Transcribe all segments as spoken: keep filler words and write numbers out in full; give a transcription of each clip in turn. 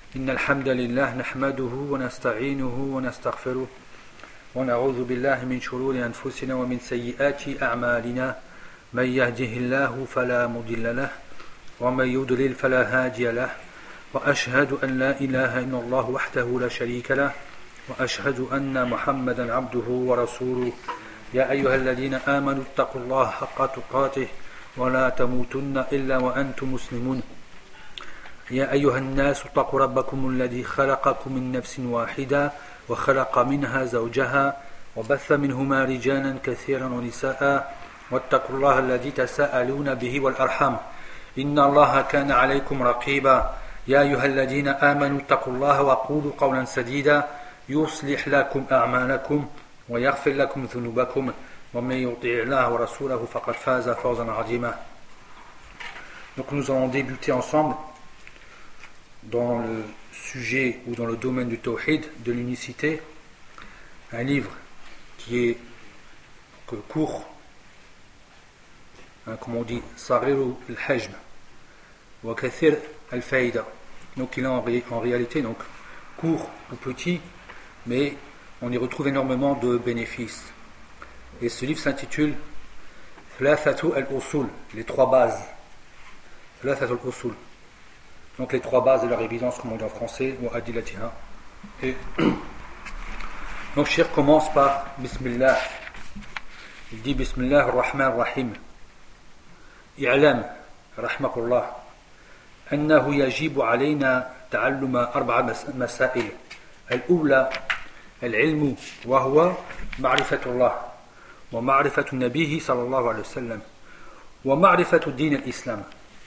إن الحمد لله نحمده ونستعينه ونستغفره ونعوذ بالله من شرور أنفسنا ومن سيئات أعمالنا من يهده الله فلا مضل له ومن يضلل فلا هادي له وأشهد أن لا إله إلا الله وحده لا شريك له وأشهد أن محمدا عبده ورسوله يا أيها الذين آمنوا اتقوا الله حق تقاته ولا تموتن إلا وأنتم مسلمون يا أيها الناس اتقوا ربكم الذي خلقكم من نفس واحدة وخلق منها زوجها وبث منهما رجالا كثيرا ونساء واتقوا الله الذي تساءلون به والأرحام إن الله كان عليكم رقيبا يا أيها الذين آمنوا اتقوا الله وقولوا قولا سديدا يصلح لكم أعمالكم ويغفر لكم ذنوبكم ومن يطع الله ورسوله فقد فاز فوزا عظيما. Donc nous allons débuter ensemble dans le sujet ou dans le domaine du tawhid, de l'unicité, un livre qui est donc, court, hein, comme on dit, Saghiru al-Hajm wa Kathir al-Faïda. Donc il est en, ré, en réalité donc court ou petit, mais on y retrouve énormément de bénéfices. Et ce livre s'intitule Thalathatu al-Usul, les trois bases. Thalathatu al-Usul. Donc les trois bases de leur évidence, comme on dit en français, ou adilatiha. Et donc Cheikh commence par Bismillah. Il dit Bismillah ar-Rahman ar-Rahim. I'lam, rahmakullah, أنه يجب علينا تعلم أربع مسائل. الأولى العلم وهو معرفة الله ومعرفة النبي صلى الله عليه وسلم ومعرفة الدين الإسلام.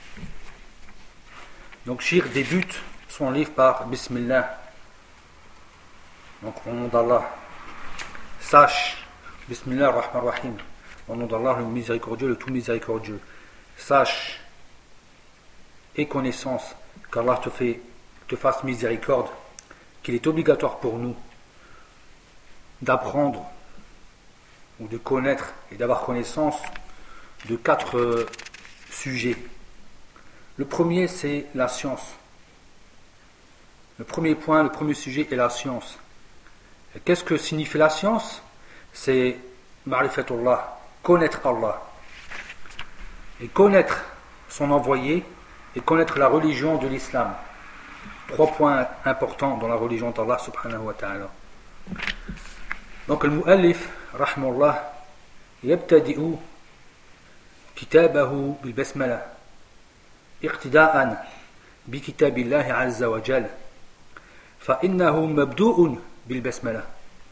Donc Cheikh débute son livre par Bismillah, donc au nom d'Allah. Sache, Bismillah ar-Rahman ar-Rahim, au nom d'Allah le miséricordieux, le tout miséricordieux. Sache et connaissance qu'Allah te, fait, te fasse miséricorde, qu'il est obligatoire pour nous d'apprendre ou de connaître et d'avoir connaissance de quatre euh, sujets. Le premier, c'est la science. Le premier point, le premier sujet est la science. Et qu'est-ce que signifie la science? C'est ma'rifatullah, connaître Allah. Et connaître son envoyé et connaître la religion de l'islam. Trois points importants dans la religion d'Allah subhanahu wa ta'ala. Donc le mu'allif, rahmullah, yabtadi'u kitabahu bil basmala. اقتداء بكتاب الله عز وجل فإنه مبدوء بالبسملة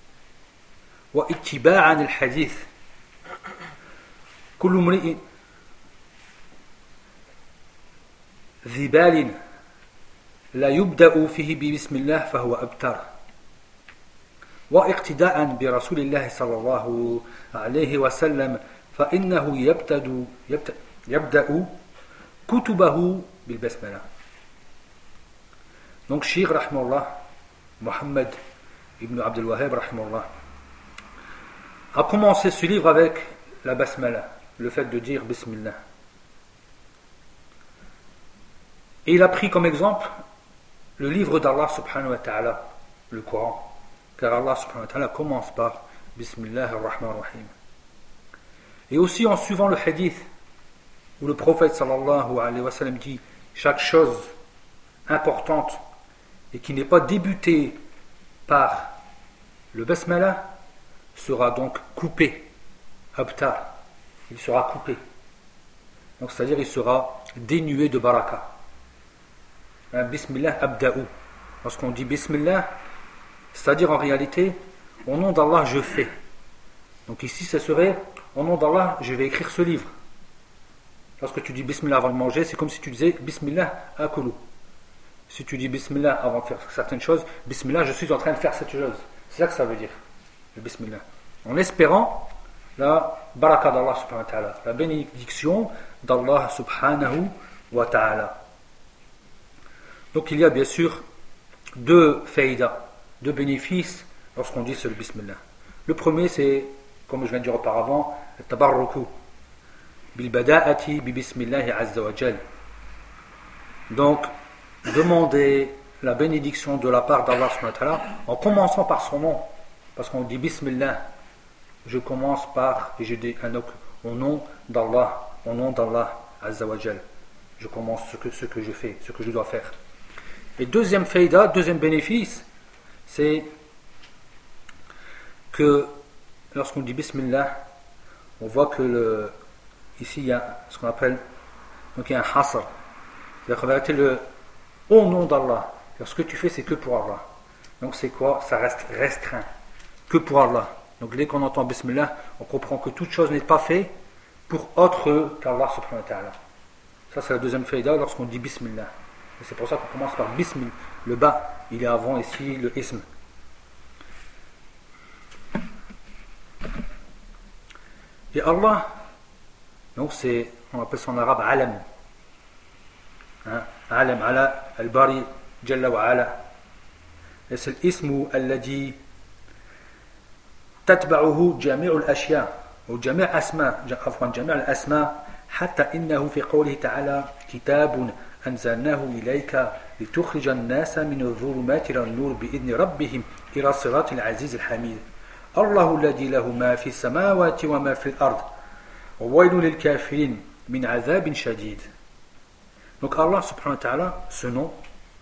واتباعا الحديث كل امرئ ذي بال لا يبدأ فيه ببسم الله فهو أبتر واقتداء برسول الله صلى الله عليه وسلم فإنه يبتدأ يبدأ كتبه بالبسملة. Donc Cheikh rahmallah Mohammed ibn Abdul Wahhab rahmallah a commencé ce livre avec la basmala, le fait de dire Bismillah. Et il a pris comme exemple le livre d'Allah subhanahu wa ta'ala, le Coran, car Allah subhanahu wa ta'ala commence par Bismillah ar-Rahman ar-Rahim. Et aussi en suivant le hadith où le prophète sallallahu alayhi wa sallam dit chaque chose importante et qui n'est pas débutée par le basmala sera donc coupé, abtar, il sera coupé. Donc c'est-à-dire il sera dénué de baraka. Un bismillah abda'u. Lorsqu'on dit bismillah, c'est-à-dire en réalité au nom d'Allah je fais. Donc ici ce serait au nom d'Allah je vais écrire ce livre. Lorsque tu dis Bismillah avant de manger, c'est comme si tu disais Bismillah akulu. Si tu dis Bismillah avant de faire certaines choses, Bismillah, je suis en train de faire cette chose. C'est ça que ça veut dire, le Bismillah. En espérant la baraka d'Allah subhanahu wa ta'ala, la bénédiction d'Allah subhanahu wa ta'ala. Donc il y a bien sûr deux faïda, deux bénéfices lorsqu'on dit ce Bismillah. Le premier, c'est, comme je viens de dire auparavant, le tabarruku. Bilbada'ati bi bismillahi azza wa jal. Donc, demander la bénédiction de la part d'Allah subhanahu wa ta'ala en commençant par son nom. Parce qu'on dit Bismillah, je commence par, et je dis un au nom d'Allah, au nom d'Allah Azza wa Jal. Je commence ce que, ce que je fais, ce que je dois faire. Et deuxième faïda, deuxième bénéfice, c'est que lorsqu'on dit Bismillah, on voit que le, ici il y a ce qu'on appelle, donc il y a un hasr. C'est-à-dire qu'en vérité, le au nom d'Allah, ce que tu fais c'est que pour Allah. Donc c'est quoi? Ça reste restreint, que pour Allah. Donc dès qu'on entend Bismillah, on comprend que toute chose n'est pas faite pour autre qu'Allah subhanahu wa ta'ala. Ça c'est la deuxième faïda lorsqu'on dit Bismillah. Et c'est pour ça qu'on commence par Bismillah. Le bas, il est avant ici le ism. Et Allah, donc c'est, on appelle ça en arabe alam. Hein? Alam ala al-bari jalla wa ala. Et c'est l'ism alladhi tatba'uhu jami'u al-ashya ou jami' asma, afwan jami' al-asma hatta innahu fi qawlihi ta'ala kitabun anzalnahu ilayka litukhrijan an-nasa min adh-dhulumati ila an-nur bi'idni rabbihim ila siratil aziz al-hamid. الله الذي له ما في السماوات وما في الأرض وويل للكافرين من عذاب شديد. Donc Allah subhanahu wa ta'ala, ce nom,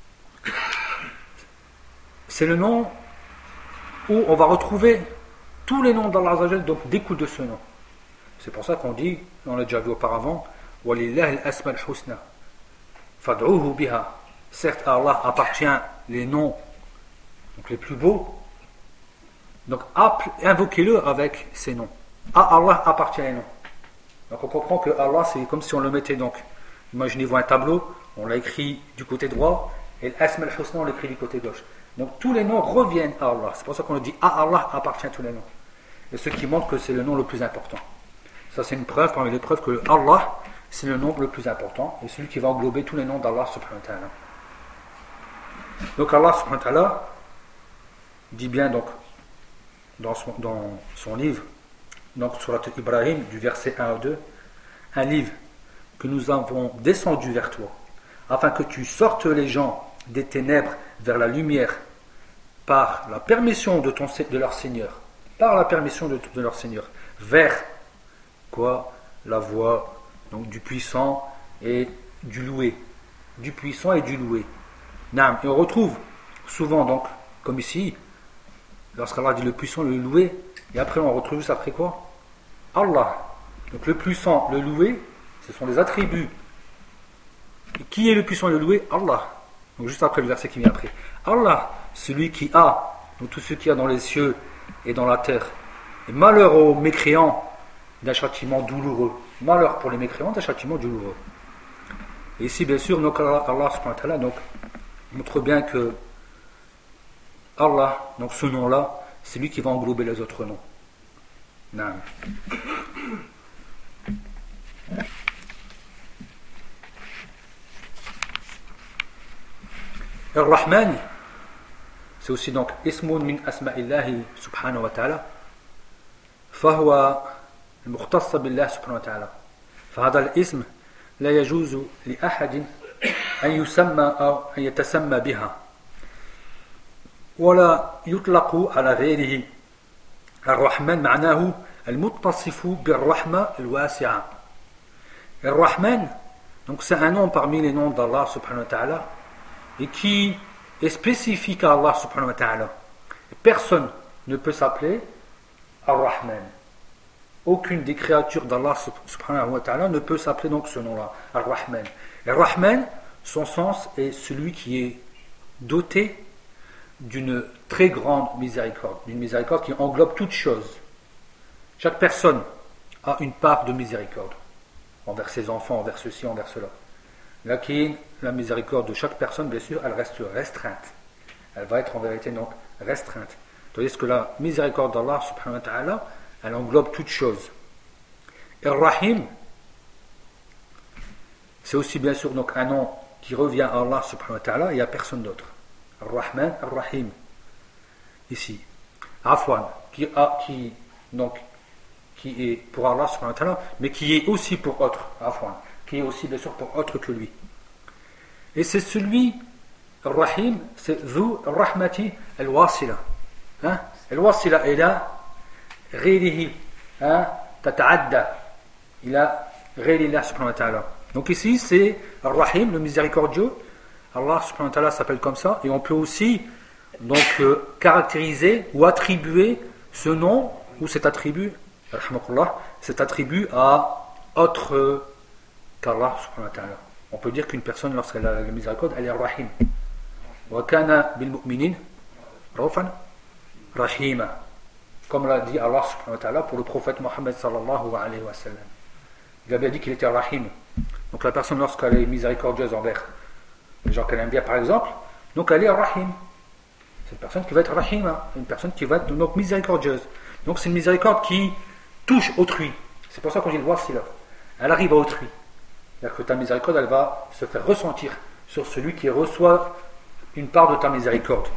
c'est le nom où on va retrouver tous les noms d'Allah Azza wa Jal, donc découlent de ce nom. C'est pour ça qu'on dit, on l'a déjà vu auparavant, وَلِلَّهِ الْأَسْمَى الْحُسْنَى فَادْعُوهُ بِهَا. Certes à Allah appartient les noms donc les plus beaux. Donc invoquez-le avec ces noms. À Allah appartient les noms. Donc on comprend que Allah c'est comme si on le mettait donc. Imaginez-vous un tableau, on l'a écrit du côté droit et l'Asma al-Husna on l'écrit du côté gauche. Donc tous les noms reviennent à Allah. C'est pour ça qu'on le dit à Allah appartient tous les noms. Et ce qui montre que c'est le nom le plus important. Ça c'est une preuve parmi les preuves que Allah c'est le nom le plus important et celui qui va englober tous les noms d'Allah subhanahu wa ta'ala. Donc Allah subhanahu wa ta'ala dit bien donc Dans son, dans son livre, donc Surat Ibrahim, du verset un à deux, un livre que nous avons descendu vers toi, afin que tu sortes les gens des ténèbres vers la lumière, par la permission de, ton, de leur Seigneur, par la permission de, de leur Seigneur, vers quoi? La voie donc, du puissant et du loué. Du puissant et du loué. Naam. Et on retrouve souvent, donc, comme ici, lorsqu'Allah dit le puissant, le loué, et après on retrouve ça après quoi? Allah. Donc le puissant, le loué, ce sont des attributs. Et qui est le puissant, le loué? Allah. Donc juste après le verset qui vient après. Allah, celui qui a, donc tout ce qu'il y a dans les cieux et dans la terre. Et malheur aux mécréants d'un châtiment douloureux. Malheur pour les mécréants d'un châtiment douloureux. Et ici bien sûr, donc Allah, Allah subhanahu wa ta'ala, donc, montre bien que Allah, donc ce nom-là, c'est lui qui va englober les autres noms. Naam. Ar-Rahman, c'est aussi donc ismun min asma'illahi subhanahu wa ta'ala, فهو المختص بالله سبحانه وتعالى. فهذا الاسم لا يجوز لأحد أن يسمى أو أن يتسمى بها. ولا يطلق على غيره. الرحمن معناه المتصف بالرحمة الواسعة. الرحمن, donc c'est un nom parmi les noms d'Allah subhanahu wa ta'ala et qui est spécifique à Allah subhanahu wa ta'ala. Personne ne peut s'appeler Ar-Rahman. Aucune des créatures d'Allah subhanahu wa ta'ala ne peut s'appeler donc ce nom-là, Ar-Rahman. Ar-Rahman, son sens est celui qui est doté d'une très grande miséricorde, d'une miséricorde qui englobe toutes choses. Chaque personne a une part de miséricorde envers ses enfants, envers ceci, envers cela. Lakin, la miséricorde de chaque personne, bien sûr, elle reste restreinte. Elle va être en vérité donc restreinte. Tandis que la miséricorde d'Allah subhanahu wa ta'ala, elle englobe toutes choses. Et Rahim, c'est aussi bien sûr donc un nom qui revient à Allah subhanahu wa ta'ala et à personne d'autre. Ar-Rahman, Ar-Rahim. Ici. Afwan, qui, a, qui, donc, qui est pour Allah subhanahu wa ta'ala, mais qui est aussi pour autre. Afwan, qui est aussi bien sûr pour autre que lui. Et c'est celui Ar-Rahim, c'est Dhu Rahmati al-Wasila. Hein? Al-Wasila ila ghayrihi. Hein? Tata'adda ila ghayrillah subhanahu wa ta'ala. Donc ici, c'est Ar-Rahim, le miséricordieux. Allah subhanahu wa ta'ala s'appelle comme ça. Et on peut aussi donc euh, caractériser ou attribuer ce nom ou cet attribut, cet attribut à autre euh, qu'Allah subhanahu wa ta'ala. On peut dire qu'une personne, lorsqu'elle a la miséricorde, elle est Rahim. Wa kana bil mu'minin raufan rahima. Comme l'a dit Allah subhanahu wa ta'ala pour le prophète Mohammed sallallahu alayhi wa sallam. Il avait dit qu'il était Rahim. Donc la personne, lorsqu'elle est miséricordieuse envers les gens qu'elle aime bien, par exemple, donc elle est Rahim. C'est une personne qui va être Rahima, une personne qui va être donc miséricordieuse. Donc c'est une miséricorde qui touche autrui. C'est pour ça qu'on dit le voir si là. Elle arrive à autrui. C'est-à-dire que ta miséricorde, elle va se faire ressentir sur celui qui reçoit une part de ta miséricorde.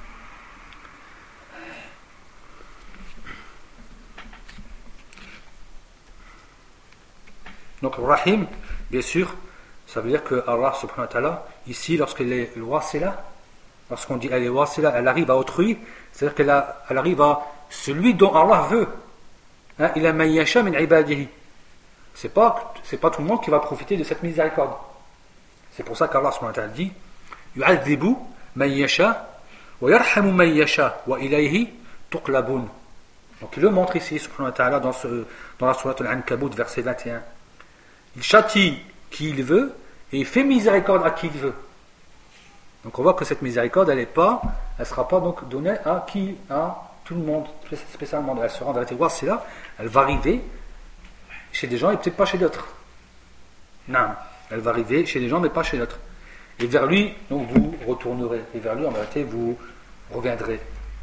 Donc Rahim, bien sûr, ça veut dire que Allah subhanahu wa ta'ala, ici, lorsqu'elle est wasila, lorsqu'on dit elle est wasila, elle arrive à autrui, c'est-à-dire qu'elle a, elle arrive à celui dont Allah veut. Hein, il a man yasha min ibadihi. C'est pas, c'est pas tout le monde qui va profiter de cette miséricorde. C'est pour ça qu'Allah subhanahu wa ta'ala dit yu'adhibu man yasha wa yarhamu man yasha wa ilayhi tuqlabun. Donc il le montre ici subhanahu wa ta'ala dans, ce, dans la sourate Al-Ankabut verset vingt et un. Il châtie qui il veut et il fait miséricorde à qui il veut. Donc on voit que cette miséricorde, elle est pas, elle sera pas donc donnée à qui, à tout le monde, spécialement. Elle sera en vérité voir c'est là, elle va arriver chez des gens et peut-être pas chez d'autres. Non, elle va arriver chez des gens mais pas chez d'autres. Et vers lui, donc vous retournerez. Et vers lui, en vérité, vous reviendrez.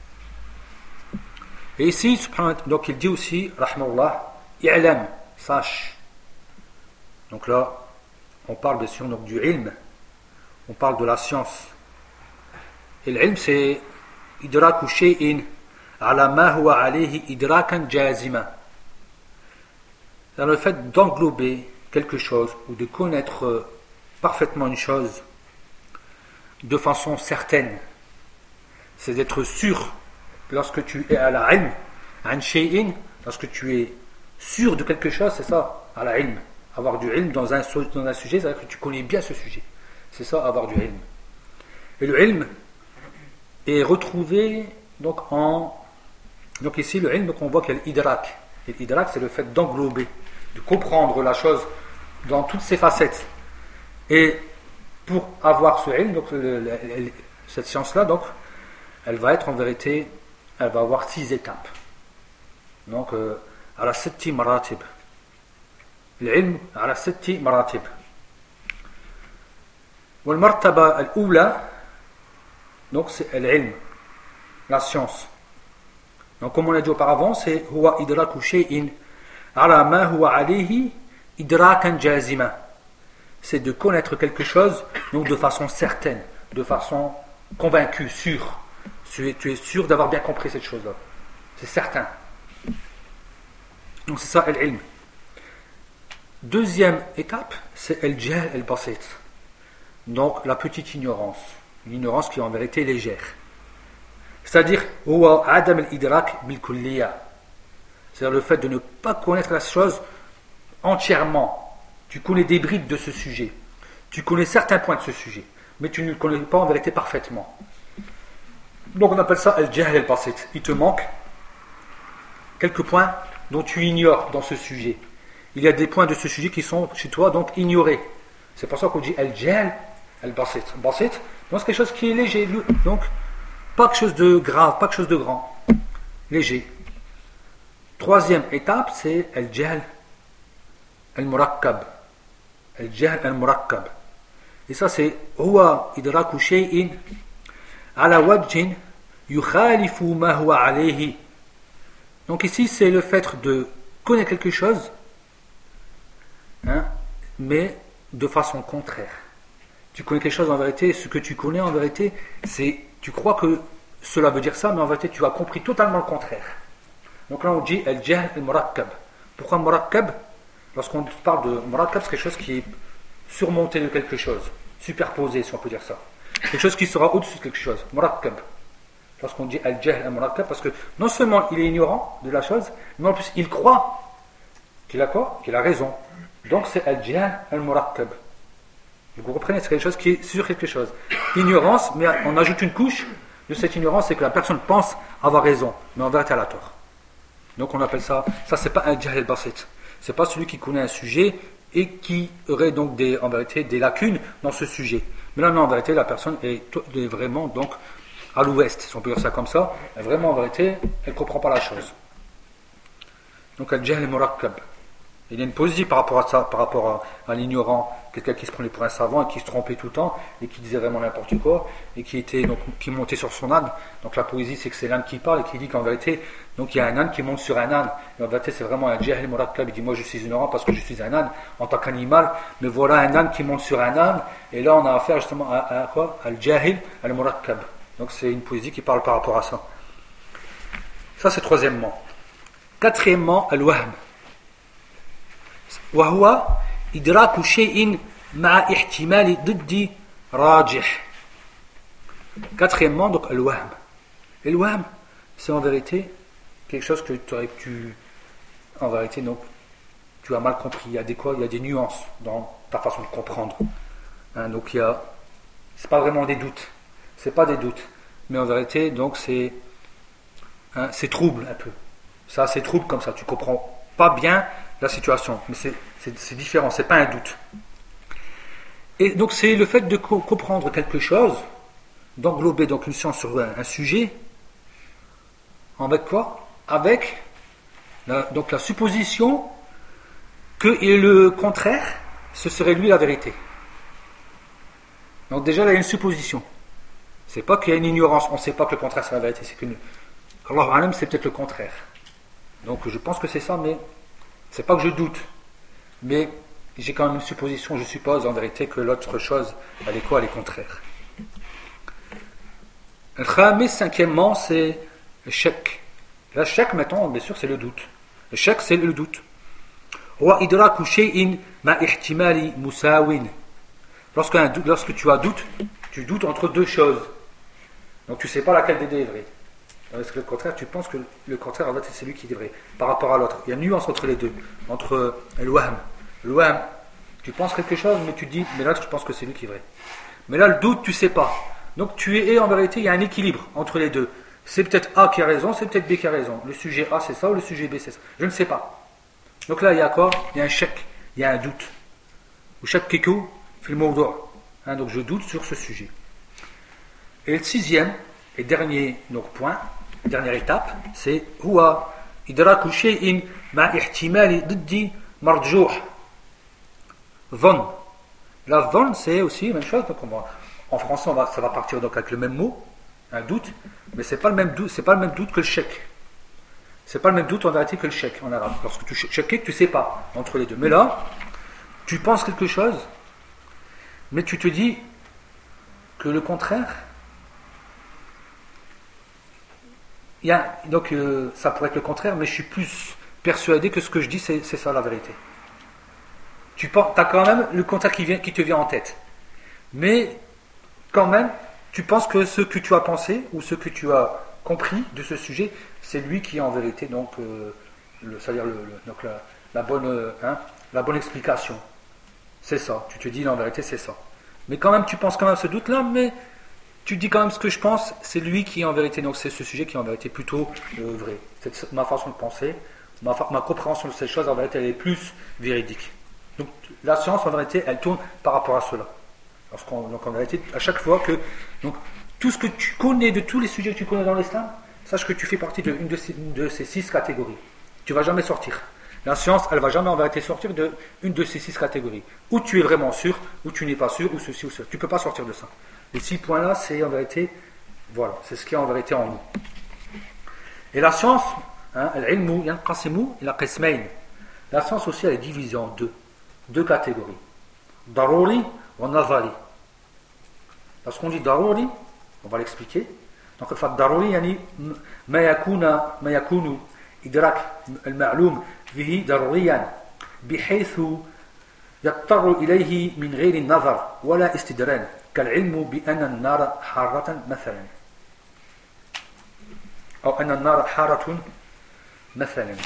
Et ici, donc il dit aussi, rahmallah, i'lam, sache. Donc là, on parle bien sûr donc, du ilm, on parle de la science. Et l'ilm, c'est idraku shay'in ala ma huwa alayhi idrakan jazima. C'est le fait d'englober quelque chose ou de connaître parfaitement une chose de façon certaine. C'est d'être sûr lorsque tu es à la ilm, an shay'in, lorsque tu es sûr de quelque chose, c'est ça, à la ilm. Avoir du ilm dans un, dans un sujet, c'est-à-dire que tu connais bien ce sujet. C'est ça, avoir du ilm. Et le ilm est retrouvé donc en... Donc ici, le ilm, on voit qu'il y a l'idrak. Et l'idrak, c'est le fait d'englober, de comprendre la chose dans toutes ses facettes. Et pour avoir ce ilm, donc le, le, le, cette science-là, donc, elle va être en vérité, elle va avoir six étapes. Donc, euh, à la setti maratib. العلم على ست مراتب والمرتبة الأولى donc c'est العلم la science. Donc comme on l'a dit auparavant, c'est هو إدراك شيء على ما هو عليه إدراكا جازما. C'est de connaître quelque chose donc de façon certaine, de façon convaincue, sûre. Tu es, tu es sûr d'avoir bien compris cette chose-là. C'est certain. Donc c'est ça l'ilm. Deuxième étape, c'est el-jahl el-basit. Donc la petite ignorance. Une ignorance qui est en vérité légère. C'est-à-dire, huwa adam al-idrak bil-kulliya. C'est-à-dire le fait de ne pas connaître la chose entièrement. Tu connais des bribes de ce sujet. Tu connais certains points de ce sujet. Mais tu ne le connais pas en vérité parfaitement. Donc on appelle ça el-jahl el-basit. Il te manque quelques points dont tu ignores dans ce sujet. Il y a des points de ce sujet qui sont chez toi donc ignorés. C'est pour ça qu'on dit al-jahl al-basit. Basit, donc c'est quelque chose qui est léger. Donc pas quelque chose de grave, pas quelque chose de grand. Léger. Troisième étape, c'est al-jahl al-murakkab. Al-jahl al-murakkab. Et ça c'est huwa idraku shay'in ala wajhin yukhalifu ma huwa alayhi. Donc ici c'est le fait de connaître quelque chose, hein, mais de façon contraire. Tu connais quelque chose en vérité, ce que tu connais en vérité, c'est, tu crois que cela veut dire ça, mais en vérité tu as compris totalement le contraire. Donc là on dit al-jahl al-murakkab. Pourquoi murakkab? Lorsqu'on parle de murakkab, c'est quelque chose qui est surmonté de quelque chose, superposé si on peut dire ça. quelque chose qui sera au-dessus de quelque chose, murakkab. Lorsqu'on dit al-jahl al-murakkab, parce que non seulement il est ignorant de la chose, mais en plus il croit qu'il a quoi? Qu'il a raison. Donc c'est al-jahl al-murakkab. Vous comprenez, c'est quelque chose qui est sur quelque chose. Ignorance, mais on ajoute une couche de cette ignorance, c'est que la personne pense avoir raison, mais en vérité elle a tort. Donc on appelle ça, ça c'est pas un jahl al-basit. C'est pas celui qui connaît un sujet et qui aurait donc des, en vérité des lacunes dans ce sujet. Mais là non, en vérité la personne est, est vraiment donc à l'ouest, si on peut dire ça comme ça, vraiment en vérité, elle ne comprend pas la chose. Donc al-jahl al-murakkab. Il y a une poésie par rapport à ça, par rapport à, à l'ignorant, quelqu'un qui se prenait pour un savant et qui se trompait tout le temps et qui disait vraiment n'importe quoi et qui était donc qui montait sur son âne. Donc la poésie c'est que c'est l'âne qui parle et qui dit qu'en vérité donc il y a un âne qui monte sur un âne. Et en vérité c'est vraiment un jahl al-murakkab. Il dit moi je suis ignorant parce que je suis un âne en tant qu'animal, mais voilà un âne qui monte sur un âne et là on a affaire justement à, à quoi? Al-jahl al-murakkab. Donc c'est une poésie qui parle par rapport à ça. Ça c'est troisièmement. Quatrièmement, al-wahm. وهو إدراك شيء مع احتمال ضد راجح. Quatrièmement, donc al-wahm. Et le wahm, c'est en vérité quelque chose que tu, en vérité, donc, tu as mal compris. Il y a des quoi, il y a des nuances dans ta façon de comprendre. Hein, donc il y a, c'est pas vraiment des doutes, c'est pas des doutes, mais en vérité, donc c'est, hein, c'est trouble un peu. Ça, c'est trouble comme ça. Tu comprends pas bien la situation, mais c'est, c'est, c'est différent, c'est pas un doute. Et donc c'est le fait de co- comprendre quelque chose, d'englober donc une science sur un, un sujet, avec quoi? Avec la, donc la supposition que et le contraire, ce serait lui la vérité. Donc déjà là il y a une supposition. C'est pas qu'il y a une ignorance, on ne sait pas que le contraire c'est la vérité, c'est que Allah alam c'est peut-être le contraire. Donc je pense que c'est ça, mais c'est pas que je doute, mais j'ai quand même une supposition, je suppose en vérité que l'autre chose, elle est quoi? Elle est contraire. Le khamis, cinquièmement, c'est le shak. Le shak, maintenant, bien sûr, c'est le doute. Le shak, c'est le doute. Lorsque, un, lorsque tu as doute, tu doutes entre deux choses. Donc tu ne sais pas laquelle des deux est vraie. Parce que le contraire, tu penses que le contraire, en fait, c'est celui qui est vrai par rapport à l'autre. Il y a une nuance entre les deux, entre le wahm. Le wahm, tu penses quelque chose, mais tu dis, mais l'autre, je pense que c'est lui qui est vrai. Mais là, le doute, tu ne sais pas. Donc tu es, en vérité, il y a un équilibre entre les deux. C'est peut-être A qui a raison, c'est peut-être B qui a raison. Le sujet A, c'est ça, ou le sujet B, c'est ça. Je ne sais pas. Donc là, il y a quoi? Il y a un shak, il y a un doute. Ou shakkiku fil mawdu'. Donc je doute sur ce sujet. Et le sixième et dernier donc, point, dernière étape, c'est huwa idraku shay'in ma ihtimali diddi marjuh. Von. La von, c'est aussi la même chose. Donc on va, en français, on va, ça va partir donc avec le même mot, un doute, mais c'est pas le même doute, c'est pas le même doute que le shak. C'est pas le même doute en vérité que le shak en arabe. Lorsque tu shakik, tu sais pas entre les deux. Mais là, tu penses quelque chose, mais tu te dis que le contraire. Il y a, donc euh, ça pourrait être le contraire, mais je suis plus persuadé que ce que je dis, c'est, c'est ça la vérité. Tu as quand même le contraire qui, vient, qui te vient en tête. Mais quand même, tu penses que ce que tu as pensé ou ce que tu as compris de ce sujet, c'est lui qui est en vérité donc, euh, le, c'est-à-dire le, le, donc la, la, bonne, hein, la bonne explication. C'est ça. Tu te dis, en vérité, c'est ça. Mais quand même, tu penses quand même ce doute-là, mais tu dis quand même ce que je pense, c'est lui qui est en vérité, donc c'est ce sujet qui est en vérité plutôt euh, vrai. C'est ma façon de penser, ma, ma compréhension de ces choses, en vérité, elle est plus véridique. Donc la science, en vérité, elle tourne par rapport à cela. Lorsqu'on, donc en vérité, à chaque fois que donc, tout ce que tu connais de tous les sujets que tu connais dans l'islam, sache que tu fais partie d'une de, de, de ces six catégories. Tu ne vas jamais sortir. La science, elle ne va jamais en vérité sortir d'une de, de ces six catégories. Ou tu es vraiment sûr, ou tu n'es pas sûr, ou ceci ou cela. Tu ne peux pas sortir de ça. Les six points-là, c'est en vérité, voilà, c'est ce qui est en vérité en nous. Et la science, hein, al-ilmu yanqasimu ila qismayn. La science aussi, elle est divisée en deux, deux catégories. Daruri wa nazari. Lorsqu'on dit daruri, on va l'expliquer. Donc, le fait daruri, yani, ma yakuna, ma yakunu idrak al-ma'lum bihi daruriyan, bihaythu yattaru ilayhi min ghayri nazar, wala istidran. كالعلم بأن النار حارة مثلا أو أن النار حارة مثلا.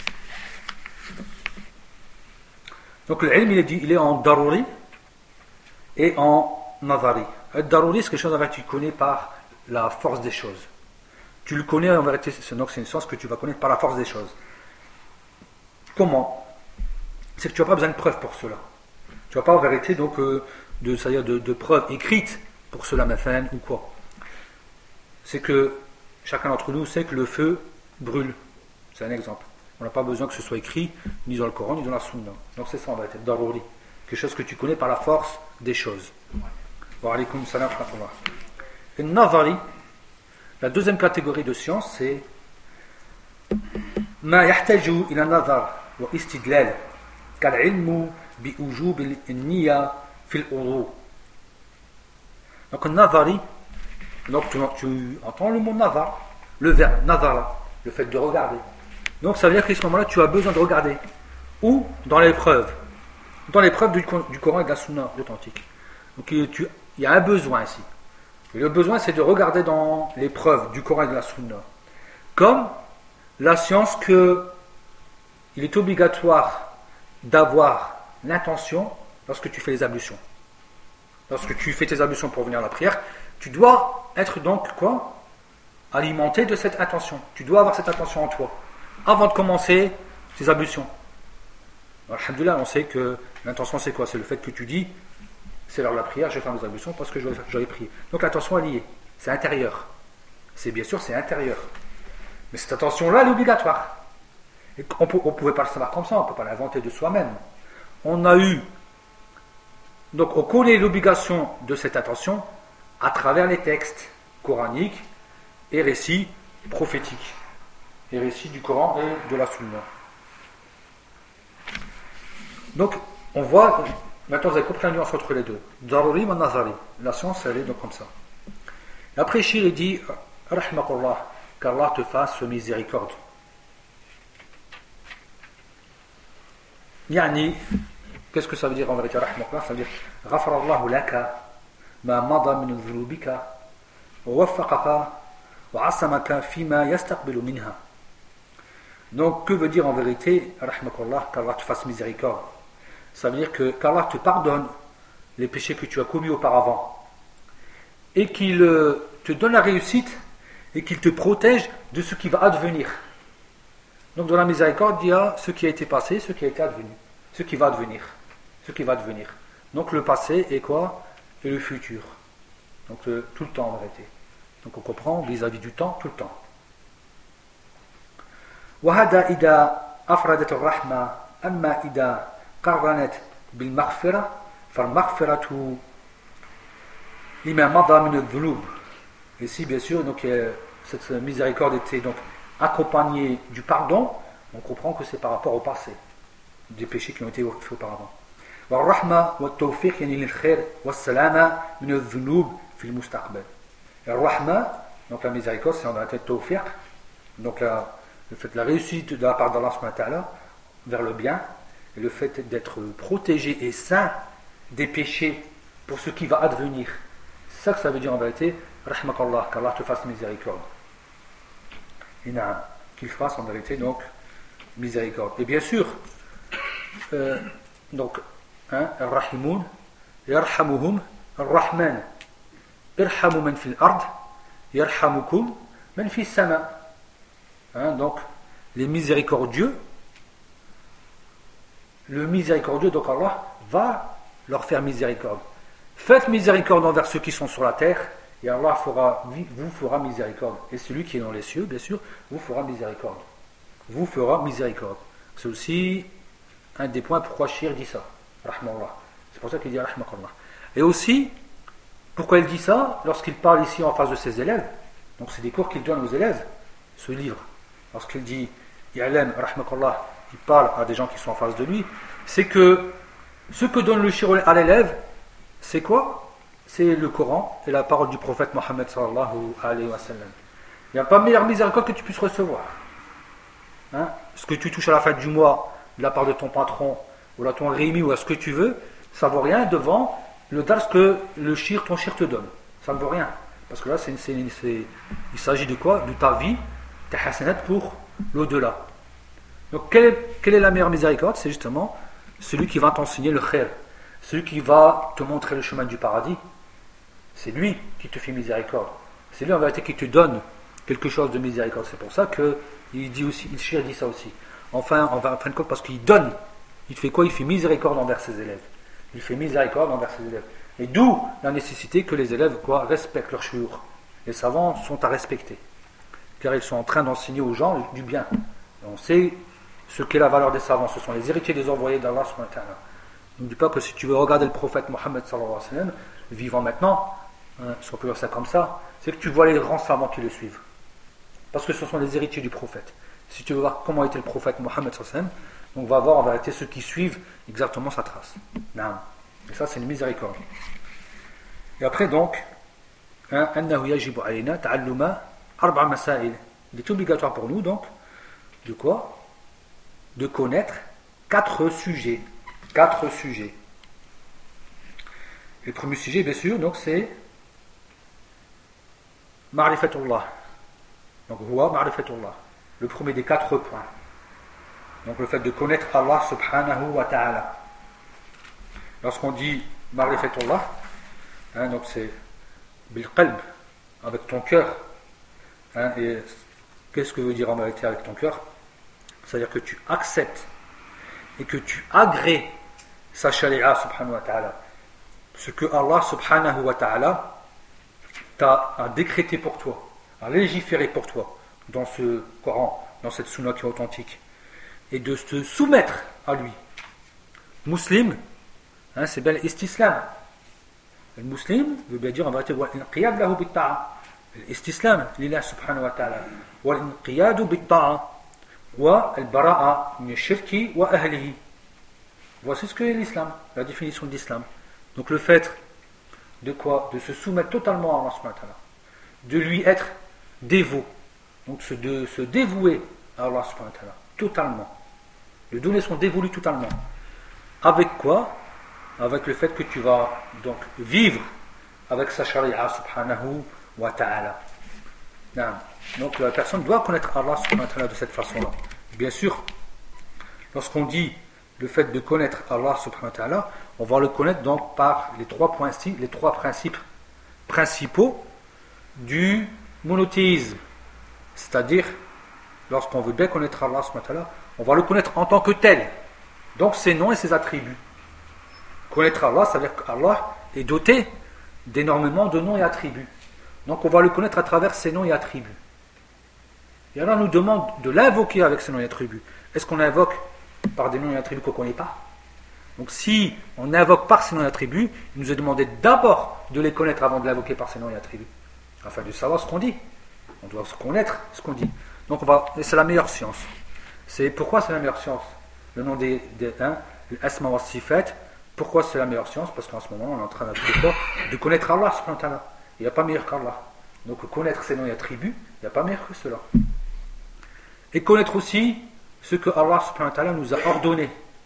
Donc le ilm il est, dit, il est en daruri et en nazari. Le daruri c'est quelque chose en fait, tu connais par la force des choses. Tu le connais en vérité, c'est, donc c'est une science que tu vas connaître par la force des choses. Comment? C'est que tu n'as pas besoin de preuves pour cela. Tu n'as pas en vérité donc euh, de, c'est-à-dire de, de preuves écrites pour cela, mathalan ou quoi. C'est que chacun d'entre nous sait que le feu brûle. C'est un exemple. On n'a pas besoin que ce soit écrit ni dans le Coran ni dans la Sunna. Donc c'est ça en vérité, daruri. Quelque chose que tu connais par la force des choses. Wa alaykoum salam wa rahmatullah. Et nazari, la deuxième catégorie de science, c'est ma yahtaju ila nazar wa istidlal kal ilmu bi ujub al niyya fil wudu. Donc nazari, donc tu, tu entends le mot nazar, le verbe nazara, le fait de regarder. Donc ça veut dire qu'à ce moment-là, tu as besoin de regarder. Ou dans les preuves. Dans les preuves du, du Coran et de la Sunna authentique. Donc tu, il y a un besoin ici. Et le besoin, c'est de regarder dans les preuves du Coran et de la Sunna. Comme la science que il est obligatoire d'avoir l'intention lorsque tu fais les ablutions. Lorsque tu fais tes ablutions pour venir à la prière, tu dois être donc quoi? Alimenté de cette intention. Tu dois avoir cette intention en toi. Avant de commencer tes ablutions. Alhamdulillah, on sait que l'intention c'est quoi? C'est le fait que tu dis, c'est l'heure de la prière, je vais faire mes ablutions parce que je vais prier. Donc l'intention est liée, c'est intérieur. C'est bien sûr, c'est intérieur. Mais cette intention-là, elle est obligatoire. Et on ne pouvait pas le savoir comme ça, on ne peut pas l'inventer de soi-même. On a eu, donc on connaît l'obligation de cette attention à travers les textes coraniques et récits prophétiques. Les récits du Coran et de la Sunna. Donc, on voit, maintenant vous avez compris la nuance entre les deux. Daruri wa nazari. La science, elle est donc comme ça. Et après, Shir, il dit, Rahmakallah, qu'Allah te fasse miséricorde. Yani, qu'est-ce que ça veut dire en vérité, Rahmakallah? Ça veut dire, Ghafarallahu laka, ma mada min dhulubika, wa waffaqaka, wa asamaka fima yastaqbilu minha. Donc, que veut dire en vérité, rahmakallah, qu'Allah te fasse miséricorde? Ça veut dire que qu'Allah te pardonne les péchés que tu as commis auparavant et qu'il te donne la réussite et qu'il te protège de ce qui va advenir. Donc, dans la miséricorde, il y a ce qui a été passé, ce qui a été advenu, ce qui va advenir, ce qui va advenir. Donc, le passé est quoi? Et le futur. Donc, le, tout le temps en vérité. Donc, on comprend vis-à-vis du temps, tout le temps. وهذا إذا أفردت الرحمة أما إذا قرنت بالمغفرة فالمغفرة لما مضى من الذنوب. Ici bien sûr donc, cette miséricorde était donc accompagnée du pardon. On comprend que c'est par rapport au passé des péchés qui ont été faits auparavant. والرحمة والتوفيق يعني للخير والسلامة من الذنوب في المستقبل. Et rahma, donc la miséricorde c'est en réalité tawfiq, donc la le fait de la réussite de la part d'Allah subhanahu wa ta'ala vers le bien, et le fait d'être protégé et saint des péchés pour ce qui va advenir. C'est ça que ça veut dire en vérité, rahmakallah, qu'Allah te fasse miséricorde. Qu'il fasse en vérité donc miséricorde. Et bien sûr, euh, donc, hein, Ar-Rahimun, Yarhamuhum, Ar-Rahman, Irhamu man fil ard, Yarhamukum man fis sama. Hein, donc, les miséricordieux, le miséricordieux, donc Allah, va leur faire miséricorde. Faites miséricorde envers ceux qui sont sur la terre, et Allah fera, vous fera miséricorde. Et celui qui est dans les cieux, bien sûr, vous fera miséricorde. Vous fera miséricorde. C'est aussi un des points pourquoi Shir dit ça. Rahmallah. C'est pour ça qu'il dit Rahmakallah. Et aussi, pourquoi il dit ça? Lorsqu'il parle ici en face de ses élèves, donc c'est des cours qu'il donne aux élèves, ce livre. Lorsqu'il dit Ya'lam, rahmakallah, il parle à des gens qui sont en face de lui, c'est que ce que donne le shir à l'élève, c'est quoi? C'est le Coran et la parole du prophète Mohammed sallallahu alayhi wa sallam. Il n'y a pas meilleure miséricorde que tu puisses recevoir. Hein? Ce que tu touches à la fin du mois de la part de ton patron, ou à ton rémi, ou à ce que tu veux, ça vaut rien devant le dars que le shir, ton shir te donne. Ça ne vaut rien. Parce que là, c'est, c'est, c'est, il s'agit de quoi? De ta vie, ta hasanat pour l'au-delà. Donc, quelle est, quelle est la meilleure miséricorde? C'est justement celui qui va t'enseigner le khair, celui qui va te montrer le chemin du paradis. C'est lui qui te fait miséricorde. C'est lui en vérité qui te donne quelque chose de miséricorde. C'est pour ça qu'il dit aussi, il shir dit ça aussi. Enfin, en fin de compte, parce qu'il donne. Il fait quoi? Il fait miséricorde envers ses élèves. Il fait miséricorde envers ses élèves. Et d'où la nécessité que les élèves quoi, respectent leur shuyukh. Les savants sont à respecter. Car ils sont en train d'enseigner aux gens du bien. Et on sait ce qu'est la valeur des savants. Ce sont les héritiers des envoyés d'Allah subhanahu wa ta'ala. N'oublie pas que si tu veux regarder le prophète Mohammed sallallahu alayhi wa sallam, vivant maintenant, hein, si on peut dire ça comme ça, c'est que tu vois les grands savants qui le suivent. Parce que ce sont les héritiers du prophète. Si tu veux voir comment était le prophète Mohammed sallallahu alayhi wa sallam, on va voir en vérité ceux qui suivent exactement sa trace. Et ça, c'est une miséricorde. Et après, donc, أنه يجب علينا تعلم أربع مسائل. Il est obligatoire pour nous, donc, de quoi? De connaître quatre sujets. Quatre sujets. Le premier sujet, bien sûr, donc, c'est Ma'rifatullah. Donc, huwa Ma'rifatullah. Le premier des quatre points. Donc le fait de connaître Allah subhanahu wa ta'ala. Lorsqu'on dit Ma'rifatullah, hein, donc c'est bil qalb, avec ton cœur. Hein, et qu'est-ce que veut dire en vérité avec ton cœur? C'est-à-dire que tu acceptes et que tu agrées sa sharia subhanahu wa ta'ala. Ce que Allah subhanahu wa ta'ala t'a a décrété pour toi, a légiféré pour toi dans ce Coran, dans cette sunna qui est authentique. Et de se soumettre à lui. Muslim, hein, c'est bien l'istislam. Le muslim veut bien dire en vérité wal-inqiyad lahu bit-ta'a. L'istislam lillah subhanahu wa ta'ala. Wal-inqiyad bit-ta'a. Wa al-bara'a min ash-shirki wa ahlihi. Voici ce que est l'islam, la définition de l'islam. Donc le fait de quoi? De se soumettre totalement à Allah subhanahu wa ta'ala. De lui être dévot. Donc de se dévouer à Allah subhanahu wa ta'ala. Totalement. De donner son dévolu totalement. Avec quoi? Avec le fait que tu vas donc vivre avec sa sharia subhanahu wa ta'ala. Donc la personne doit connaître Allah subhanahu wa ta'ala de cette façon-là. Bien sûr, lorsqu'on dit le fait de connaître Allah subhanahu wa ta'ala, on va le connaître donc par les trois points, les trois principes principaux du monothéisme. C'est-à-dire, lorsqu'on veut bien connaître Allah subhanahu wa ta'ala, on va le connaître en tant que tel. Donc ses noms et ses attributs. Connaître Allah, ça veut dire qu'Allah est doté d'énormément de noms et attributs. Donc on va le connaître à travers ses noms et attributs. Et Allah nous demande de l'invoquer avec ses noms et attributs. Est-ce qu'on invoque par des noms et attributs qu'on ne connaît pas? Donc si on invoque par ses noms et attributs, il nous est demandé d'abord de les connaître avant de l'invoquer par ses noms et attributs. Afin de savoir ce qu'on dit. On doit se connaître ce qu'on dit. Donc on va, et c'est la meilleure science. C'est pourquoi c'est la meilleure science. Le nom des, des hein, l'asma wa sifat. Pourquoi c'est la meilleure science? Parce qu'en ce moment on est en train de connaître Allah subhanahu wa ta'ala. Il n'y a pas meilleur qu'Allah. Donc connaître ses noms et attributs, il n'y a pas meilleur que cela. Et connaître aussi ce que Allah subhanahu wa ta'ala nous a ordonné.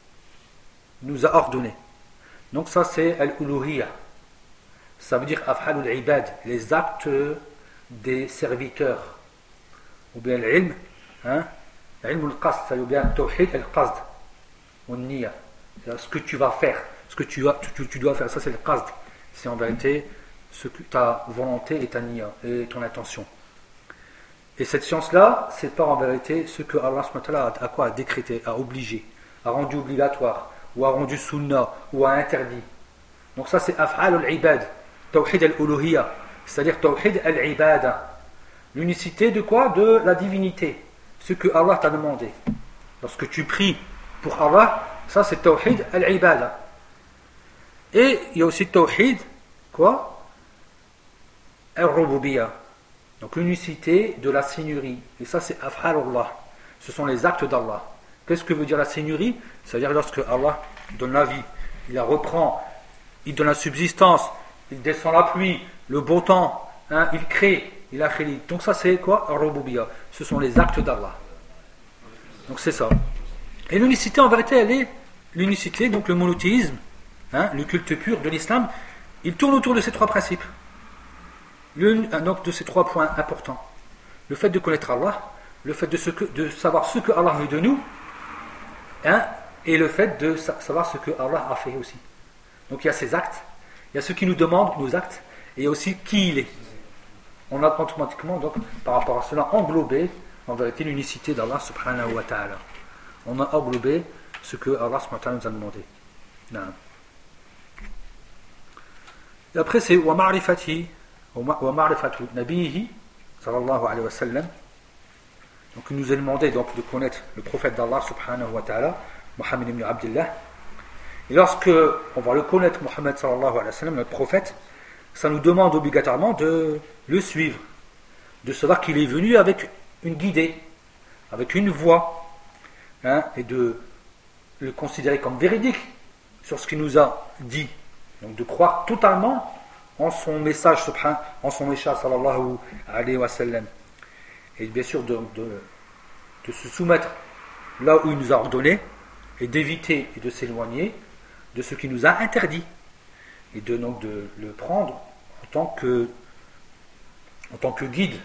Nous a ordonné. Donc ça c'est al-uluhiyya. Ça veut dire af'alul ibad, les actes des serviteurs. Ou bien l'ilm, hein? L'ilm al-qasd, ça veut bien tawhid al-qasd. Ou niyya. Ce que tu vas faire, ce que tu, as, tu, tu dois faire, ça c'est le qasd. C'est en vérité ce que ta volonté et ta niyya, et ton intention. Et cette science-là, c'est pas en vérité ce que Allah subhanahu wa ta'ala a, a quoi a décrété, a obligé, a rendu obligatoire, ou a rendu sunnah, ou a interdit. Donc ça c'est af'al al-ibad, tawhid al-uluhiyya, c'est-à-dire tawhid al-ibada. L'unicité de quoi? De la divinité. Ce que Allah t'a demandé. Lorsque tu pries pour Allah, ça c'est tawhid al-ibada. Et il y a aussi tawhid, quoi? Al-rububiyya. Donc l'unicité de la seigneurie. Et ça c'est af'alullah. Ce sont les actes d'Allah. Qu'est-ce que veut dire la seigneurie? C'est-à-dire lorsque Allah donne la vie, il la reprend, il donne la subsistance, il descend la pluie, le beau temps, hein, il crée, il a créé. Donc ça c'est quoi? Al-rububiyya. Ce sont les actes d'Allah. Donc c'est ça. Et l'unicité en vérité elle est l'unicité, donc le monothéisme, hein, le culte pur de l'islam, il tourne autour de ces trois principes. L'une donc de ces trois points importants. Le fait de connaître Allah, le fait de, ce que, de savoir ce que Allah veut de nous, hein, et le fait de savoir ce que Allah a fait aussi. Donc il y a ces actes, il y a ceux qui nous demandent nos actes, et il y a aussi qui il est. On a automatiquement, donc, par rapport à cela, englobé, en vérité, l'unicité d'Allah subhanahu wa ta'ala. On a englobé ce que Allah subhanahu wa ta'ala nous a demandé. Non. Et après, c'est wa ma'rifati, wa ma'rifatu nabihi, sallallahu alayhi wa sallam. Donc, il nous a demandé donc, de connaître le prophète d'Allah subhanahu wa ta'ala, Muhammad ibn Abdullah. Et lorsque on va le connaître, Muhammad sallallahu alayhi wa sallam, notre prophète, ça nous demande obligatoirement de le suivre, de savoir qu'il est venu avec une guidée, avec une voix, hein, et de le considérer comme véridique sur ce qu'il nous a dit. Donc de croire totalement en son message, en son message sallallahu alayhi wa sallam. Et bien sûr de, de, de se soumettre là où il nous a ordonné, et d'éviter et de s'éloigner de ce qui nous a interdit. Et de, donc, de le prendre en tant que, en tant que guide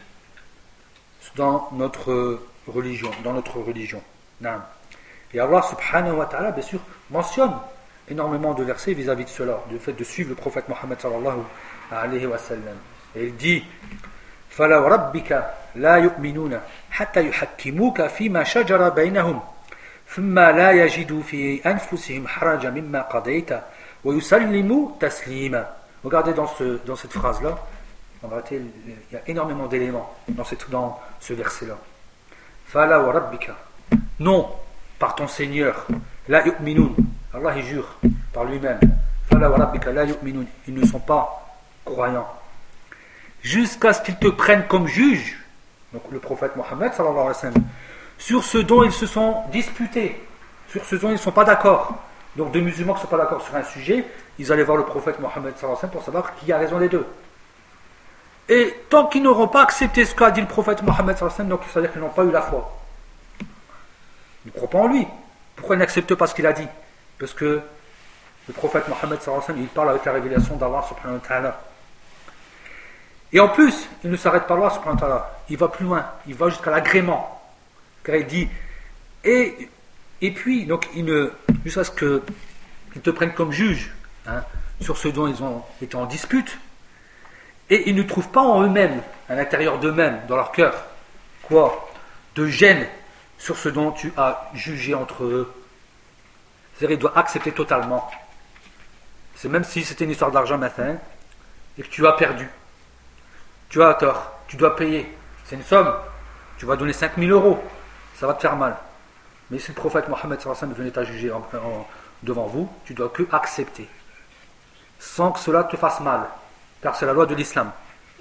dans notre religion. Dans notre religion. Et Allah subhanahu wa ta'ala, bien sûr, mentionne énormément de versets vis-à-vis de cela, du fait de suivre le prophète Mohammed sallallahu alayhi wa sallam. Et il dit فَلَوْ رَبِّكَ لَا يُؤْمِنُونَ حَتَّى يُحَكِّمُوكَ فِيمَا شَجَرَ بَيْنَهُمْ ثُمَّ لَا يَجِدُوا فِي أَنفُسِهِمْ حَرَجًا مِمَّا قَضَيْتَ وَيُسَلِّمُوا تَسْلِيمًا. Regardez dans, ce, dans cette phrase-là, en vérité, il y a énormément d'éléments dans, cette, dans ce verset-là. Fala wa rabbika. Non, par ton Seigneur. La yu'minun. Allah il jure par lui-même. Fala wa rabbika la yu'minun. Ils ne sont pas croyants. Jusqu'à ce qu'ils te prennent comme juge, donc le prophète Mohammed sallallahu alayhi wa sallam, sur ce dont ils se sont disputés, sur ce dont ils ne sont pas d'accord. Donc deux musulmans qui ne sont pas d'accord sur un sujet, ils allaient voir le prophète Mohammed sallallahu alayhi wa sallam pour savoir qui a raison des deux. Et tant qu'ils n'auront pas accepté ce qu'a dit le prophète Mohammed sallallahu alayhi wa sallam, donc ça veut dire qu'ils n'ont pas eu la foi. Ils ne croient pas en lui. Pourquoi ils n'acceptent pas ce qu'il a dit? Parce que le prophète Mohammed sallallahu alayhi wa sallam, il parle avec la révélation d'Allah subhanahu wa ta'ala. Et en plus, il ne s'arrête pas là subhanahu wa ta'ala. Il va plus loin, il va jusqu'à l'agrément. Car il dit, et, et puis, donc, il ne, jusqu'à ce qu'ils te prennent comme juge, hein, sur ce dont ils ont été en dispute, et ils ne trouvent pas en eux-mêmes, à l'intérieur d'eux-mêmes, dans leur cœur, quoi, de gêne sur ce dont tu as jugé entre eux. C'est-à-dire, ils doivent accepter totalement. C'est même si c'était une histoire d'argent matin, et que tu as perdu. Tu as tort, tu dois payer. C'est une somme, tu vas donner cinq mille euros. Ça va te faire mal. Mais si le prophète Mohammed sallallahu alayhi wa sallam venait à juger en, en, devant vous, tu dois que accepter. Sans que cela te fasse mal. Car c'est la loi de l'islam.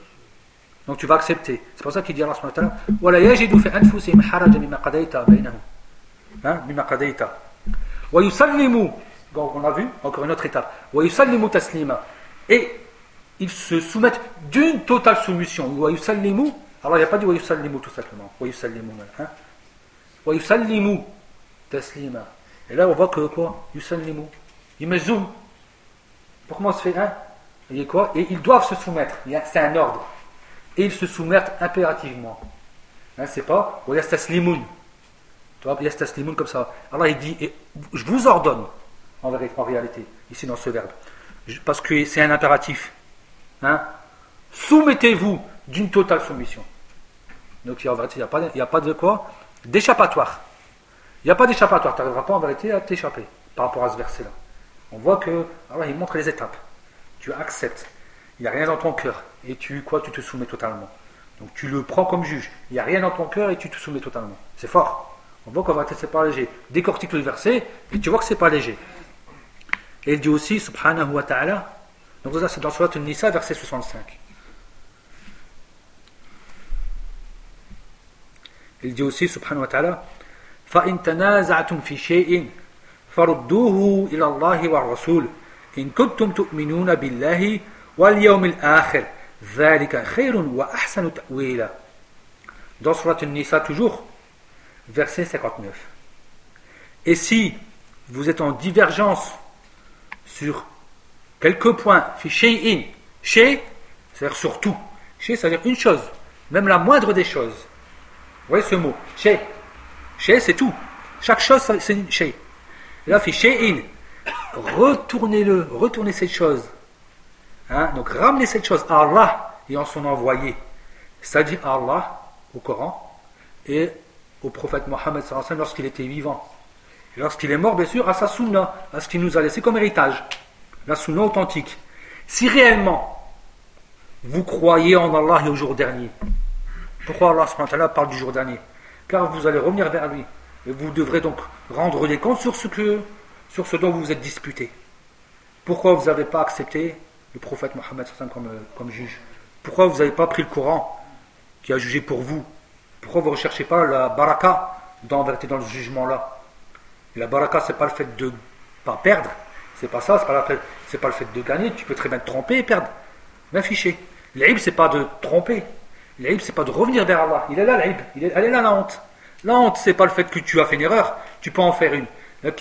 Donc tu vas accepter. C'est pour ça qu'il dit Allah subhanahu wa ta'ala وَلَا يَجِدُوا فِي أَنفُسِهِمْ حَرَجًا مِمَّا قَضَيْتَ بَيْنَهُمْ مِمَّا قَضَيْتَ وَيُسَلِّمُوا. Donc on a vu, encore une autre étape. وَيُسَلِّمُوا تَسْلِيمًا. Et ils se soumettent d'une totale soumission. وَيُسَلِّمُوا. Alors il n'y a pas dit وَيُسَلِّمُوا tout simplement. وَيُسَلِّمُوا. Hein? وَيُسَلِّمُوا تَسْلِيمًا. Et là on voit que quoi? يُسَلِّمُوا. يُمَزُّمْ. Pourquoi on se fait un? Et quoi? Et ils doivent se soumettre. C'est un ordre. Et ils se soumettent impérativement. Hein, c'est pas وَيَسْتَسْلِمُونَ. Tu vois, يَسْتَسْلِمُونَ comme ça. Allah il dit, et je vous ordonne, en, vérité, en réalité, ici dans ce verbe. Parce que c'est un impératif. Hein? Soumettez-vous d'une totale soumission. Donc en vérité, il n'y a pas, il n'y a pas de quoi? D'échappatoire. Il n'y a pas d'échappatoire. Tu n'arriveras pas en vérité à t'échapper par rapport à ce verset-là. On voit que Allah il montre les étapes. Tu acceptes. Il n'y a rien dans ton cœur. Et tu, quoi, tu te soumets totalement. Donc tu le prends comme juge. Il n'y a rien dans ton cœur et tu te soumets totalement. C'est fort. On voit qu'en vérité, c'est pas léger. Décortique le verset et tu vois que c'est pas léger. Et il dit aussi, subhanahu wa ta'ala, donc ça c'est dans Surat An-Nisa, verset soixante-cinq. Il dit aussi, subhanahu wa ta'ala, فَإِن تَنَازَعْتُمْ فِي شَيْءٍ فَرُدُّوهُ إِلَى اللَّهِ وَالرَّسُولِ إِن كُنتُمْ تُؤْمِنُونَ بِاللَّهِ وَالْيَوْمِ الْآخِرِ ذَلِكَ خَيْرٌ وَأَحْسَنُ تَأْوِيلًا. Dans Surat An-Nisa toujours, verset cinquante-neuf. Et si vous êtes en divergence sur quelques points, fi shay'in, shay, c'est-à-dire sur tout, shay, c'est-à-dire une chose, même la moindre des choses. Vous voyez ce mot, shay, shay c'est tout, chaque chose c'est une shay. Et là, fi shay'in, retournez-le, retournez cette chose. Hein? Donc ramenez cette chose à Allah et en son envoyé, c'est-à-dire à Allah au Coran et au prophète Mohammed sallallahu alayhi wa sallam lorsqu'il était vivant. Et lorsqu'il est mort, bien sûr, à sa sunna, à ce qu'il nous a laissé comme héritage, la sunna authentique. Si réellement vous croyez en Allah et au jour dernier, pourquoi Allah subhanahu wa ta'ala parle du jour dernier? Car vous allez revenir vers lui et vous devrez donc rendre des comptes sur ce, que, sur ce dont vous vous êtes disputé. Pourquoi vous n'avez pas accepté le prophète Mohammed sallallahu alayhi wa sallam comme, comme juge? Pourquoi vous n'avez pas pris le Coran qui a jugé pour vous? Pourquoi vous ne recherchez pas la baraka dans, dans ce jugement-là? Et la baraka, c'est pas le fait de ne pas perdre, c'est pas ça, c'est pas, la, c'est pas le fait de gagner, tu peux très bien te tromper et perdre. Mais afficher. L'aïb, c'est pas de tromper. L'aïb, c'est pas de revenir vers Allah. Il est là l'aïb, il est, elle est là la honte. La honte, c'est pas le fait que tu as fait une erreur, tu peux en faire une. Mais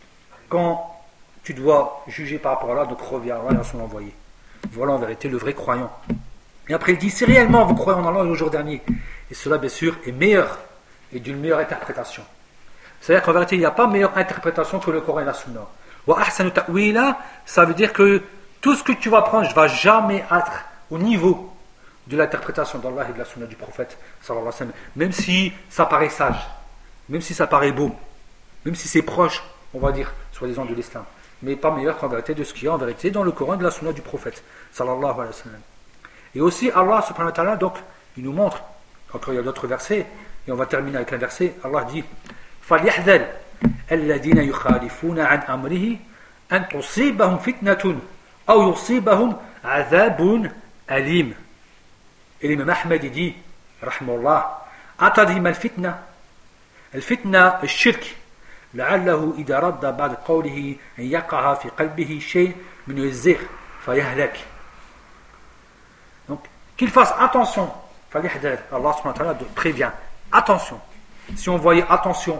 quand tu dois juger par rapport à Allah, donc reviens à Allah et à son envoyé. Voilà en vérité le vrai croyant. Et après il dit, si réellement vous croyez en Allah et au jour dernier, et cela bien sûr est meilleur et d'une meilleure interprétation. C'est-à-dire qu'en vérité il n'y a pas meilleure interprétation que le Coran et la Sunna. Wa ahsanu ta'wila, ça veut dire que tout ce que tu vas prendre ne va jamais être au niveau de l'interprétation d'Allah et de la Sunna du prophète sallallahu alayhi wa sallam. Même si ça paraît sage, même si ça paraît beau, même si c'est proche, on va dire, soi-disant de l'islam, mais pas meilleur qu'en vérité de ce qu'il y a en vérité dans le Coran et de la Sunna du prophète sallallahu alayhi wa sallam. Et aussi Allah subhanahu wa ta'ala, donc, il nous montre, encore il y a d'autres versets, et on va terminer avec un verset, Allah dit فَلْيَحْذَرْ الَّذِينَ يُخَالِفُونَ عَنْ أَمْرِهِ أَنْ تُصِيبَهُمْ فِتْنَةٌ أَوْ يُصِيبَهُمْ عَذَابٌ أَلِيمٌ. Et l'imam Ahmed dit, rahimahullah, أَتَدْرِي مَا الْفِتْنَةِ الْفِتْنَةِ الشِّرْكِ لعله إذا رد بعد قوله أن يقع في قلبه شيء من الزيغ فيهلك. Donc qu'il fasse attention, Allah subhanahu wa ta'ala prévient, attention. Si on voyait attention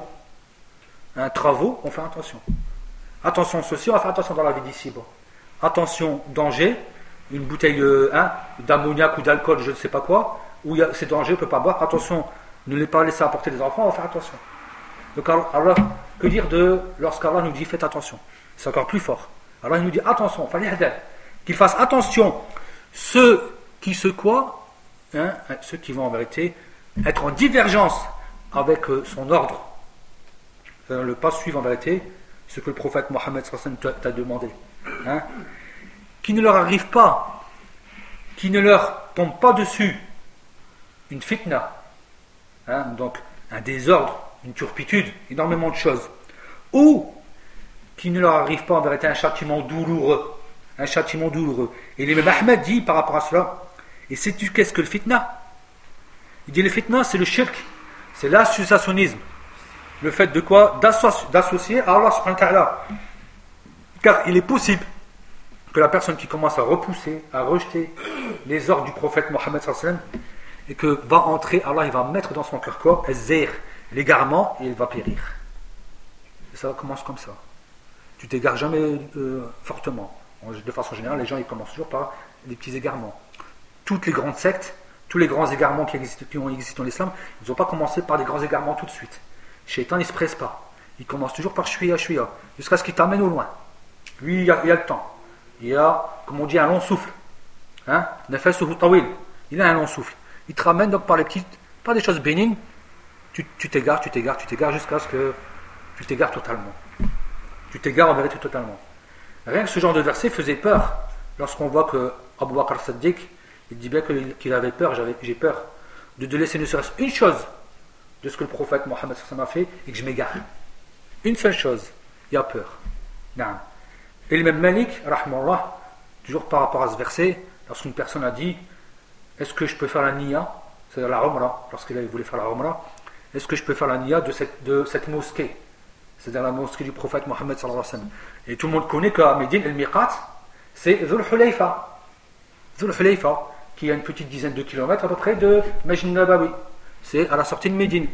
un travaux, on fait attention. Attention ceci, on va faire attention dans la vie d'ici. Bon. Attention danger, une bouteille hein, d'ammoniac ou d'alcool, je ne sais pas quoi, où il y a, c'est danger, on ne peut pas boire. Attention, ne les pas laisser apporter des enfants, on va faire attention. Donc alors, que dire de lorsqu'Allah nous dit faites attention? C'est encore plus fort. Alors il nous dit attention, qu'il fasse attention ceux qui se quoi, hein, ceux qui vont en vérité être en divergence avec euh, son ordre, c'est-à-dire le pas suivre en vérité ce que le prophète Mohammed sallallahu alayhi wa sallam t'a demandé, hein, qui ne leur arrive pas, qui ne leur tombe pas dessus une fitna, hein, donc un désordre, une turpitude, énormément de choses, ou qui ne leur arrive pas en vérité un châtiment douloureux, un châtiment douloureux. Et l'imam Ahmed dit par rapport à cela, et sais-tu qu'est-ce que le fitna? Il dit le fitna c'est le shirk, c'est l'associationnisme, le fait de quoi? D'associ- d'associer à Allah subhanahu wa ta'ala. Car il est possible que la personne qui commence à repousser, à rejeter les ordres du prophète Mohammed sallallahu alayhi wa sallam, et que va entrer, Allah il va mettre dans son cœur quoi? Az-zayr, l'égarement, et il va périr. Et ça commence comme ça. Tu t'égares jamais euh, fortement. De façon générale, les gens ils commencent toujours par des petits égarements. Toutes les grandes sectes, tous les grands égarements qui, existent, qui ont existé dans l'islam, ils n'ont pas commencé par des grands égarements tout de suite. Shaitan, il ne se presse pas. Il commence toujours par chouïa, chouïa, jusqu'à ce qu'il t'amène au loin. Lui, il y a, il y a le temps. Il y a, comme on dit, un long souffle. Hein? Nafasuhu tawil. Il a un long souffle. Il te ramène donc par les petites, par des choses bénignes. Tu, tu t'égares, tu t'égares, tu t'égares jusqu'à ce que tu t'égares totalement. Tu t'égares en vérité totalement. Rien que ce genre de verset faisait peur. Lorsqu'on voit que Abu Bakr Siddiq, il dit bien qu'il avait peur, j'avais, j'ai peur de, de laisser ne serait-ce une chose de ce que le prophète Mohammed a fait et que je m'égare. Une seule chose, il y a peur. Non. Et le même Malik, rahmallah, toujours par rapport à ce verset, lorsqu'une personne a dit est-ce que je peux faire la niya, c'est-à-dire la umrah, lorsqu'il voulait faire la umrah, est-ce que je peux faire la niya de cette, de cette mosquée, c'est-à-dire la mosquée du prophète Mohammed sallallahu alayhi wa sallam. Et tout le monde connaît qu'à Médine, el miqat, c'est Dhul Hulayfa. Dhul Hulayfa, qui est à une petite dizaine de kilomètres à peu près de Majd Nabawi. C'est à la sortie de Médine.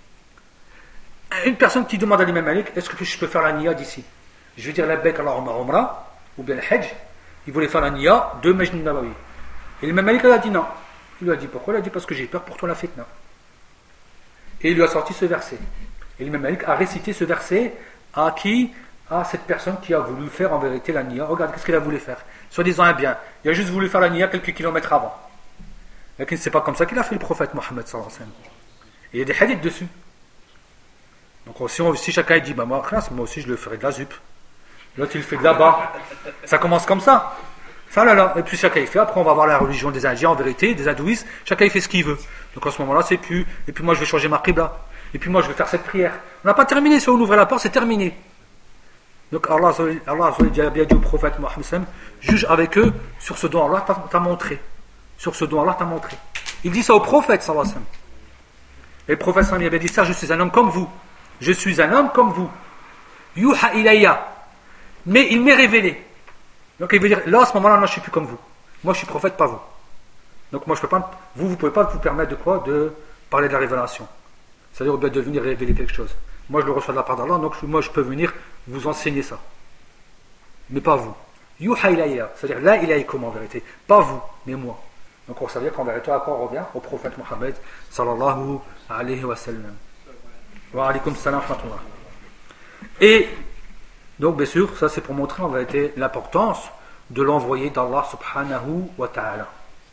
Une personne qui demande à l'imam Malik est-ce que je peux faire la niya d'ici? Je vais dire la bec Allahumma umrah, ou bien le hajj, il voulait faire la niya de Majd Nabawi. Et l'imam Malik a dit non. Il lui a dit pourquoi? Il a dit parce que j'ai peur pour toi la fitna. Et il lui a sorti ce verset. Et l'imam Malik a récité ce verset à qui? À cette personne qui a voulu faire en vérité la niya. Regarde, qu'est-ce qu'il a voulu faire? Soi-disant un bien. Il a juste voulu faire la niya quelques kilomètres avant. Mais c'est pas comme ça qu'il a fait le prophète Mohammed sallallahu alayhi wa sallam. Et il y a des hadiths dessus. Donc si, on, si chacun dit, bah moi, moi aussi je le ferai de la zup. L'autre il le fait de là-bas. Ça commence comme ça. Ça là là. Et puis chacun il fait. Après on va voir la religion des Indiens en vérité, des hindouistes. Chacun il fait ce qu'il veut. Donc en ce moment-là c'est plus. Et puis moi je vais changer ma qibla. Et puis moi je vais faire cette prière. On n'a pas terminé. Si on ouvre la porte, c'est terminé. Donc Allah, Allah a bien dit au prophète Mohammed, juge avec eux sur ce dont Allah t'a, t'a montré. Sur ce dont Allah t'a montré. Il dit ça au prophète sallallahu alayhi wa sallam. Et le prophète sallallahu alayhi wa sallam il a dit ça, je suis un homme comme vous. Je suis un homme comme vous. Yuha ilayya. Mais il m'est révélé. Donc il veut dire, là à ce moment-là, moi je suis plus comme vous. Moi je suis prophète, pas vous. Donc moi je peux pas, vous, vous pouvez pas vous permettre de quoi? De parler de la révélation. C'est-à-dire de venir révéler quelque chose. Moi je le reçois de la part d'Allah, donc moi je peux venir vous enseigner ça. Mais pas vous. Yuha ilayya. C'est-à-dire là ilaykum en vérité. Pas vous, mais moi. Donc on savait qu'en vérité, à quoi on revient? Au prophète Mohammed sallallahu alayhi wa sallam. Wa alaykum salam wa rahmatullah. Et donc bien sûr, ça c'est pour montrer en vérité l'importance de l'envoyé d'Allah subhanahu wa ta'ala.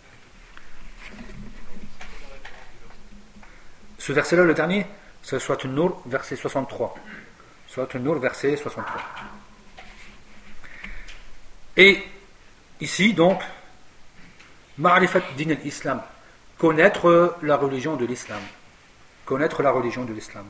Ce verset-là, le dernier, c'est Surat An-Nur, verset soixante-trois. Surat An-Nur, verset soixante-trois. Et ici donc, Ma'rifat din al-Islam, connaître la religion de l'islam. Connaître la religion de l'islam.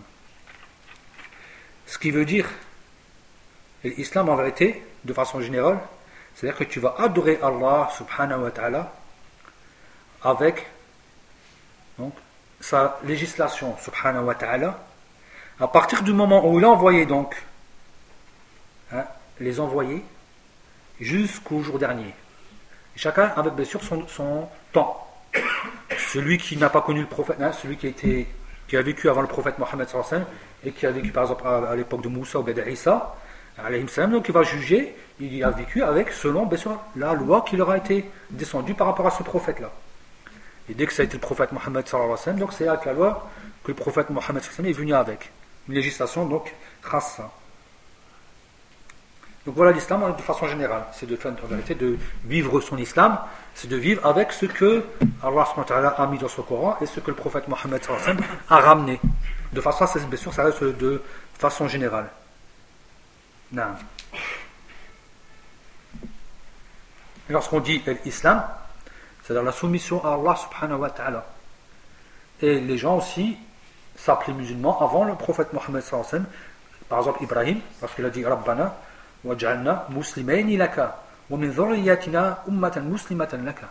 Ce qui veut dire, l'islam en vérité, de façon générale, c'est-à-dire que tu vas adorer Allah subhanahu wa ta'ala avec donc, sa législation subhanahu wa ta'ala à partir du moment où il a envoyé donc hein, les envoyés jusqu'au jour dernier. Chacun avec bien sûr son, son temps. Celui qui n'a pas connu le prophète, hein, celui qui a, été, qui a vécu avant le prophète Mohammed sallallahu alayhi wa sallam et qui a vécu par exemple à, à l'époque de Moussa ou d'Issa alayhi salam, donc il va juger, il a vécu avec selon bien sûr la loi qui leur a été descendue par rapport à ce prophète là. Et dès que ça a été le prophète Mohammed sallallahu alayhi wa sallam, donc c'est avec la loi que le prophète Mohammed sallallahu alayhi wa sallam est venu avec une législation donc khassa. Donc voilà l'islam de façon générale, c'est de faire en vérité de vivre son islam, c'est de vivre avec ce que Allah subhanahu wa ta'ala a mis dans son Coran et ce que le prophète Mohammed sallallahu alayhi wa sallam a ramené. De façon, c'est bien sûr, ça reste de façon générale. Non. Et lorsqu'on dit l'islam, c'est-à-dire la soumission à Allah subhanahu wa ta'ala. Et les gens aussi s'appelaient musulmans avant le prophète Mohammed sallallahu alayhi wa sallam. Par exemple Ibrahim, parce qu'il a dit Rabbana waj'alna muslimayni laka wa min dhurriyyatina ummatan muslimatan laka.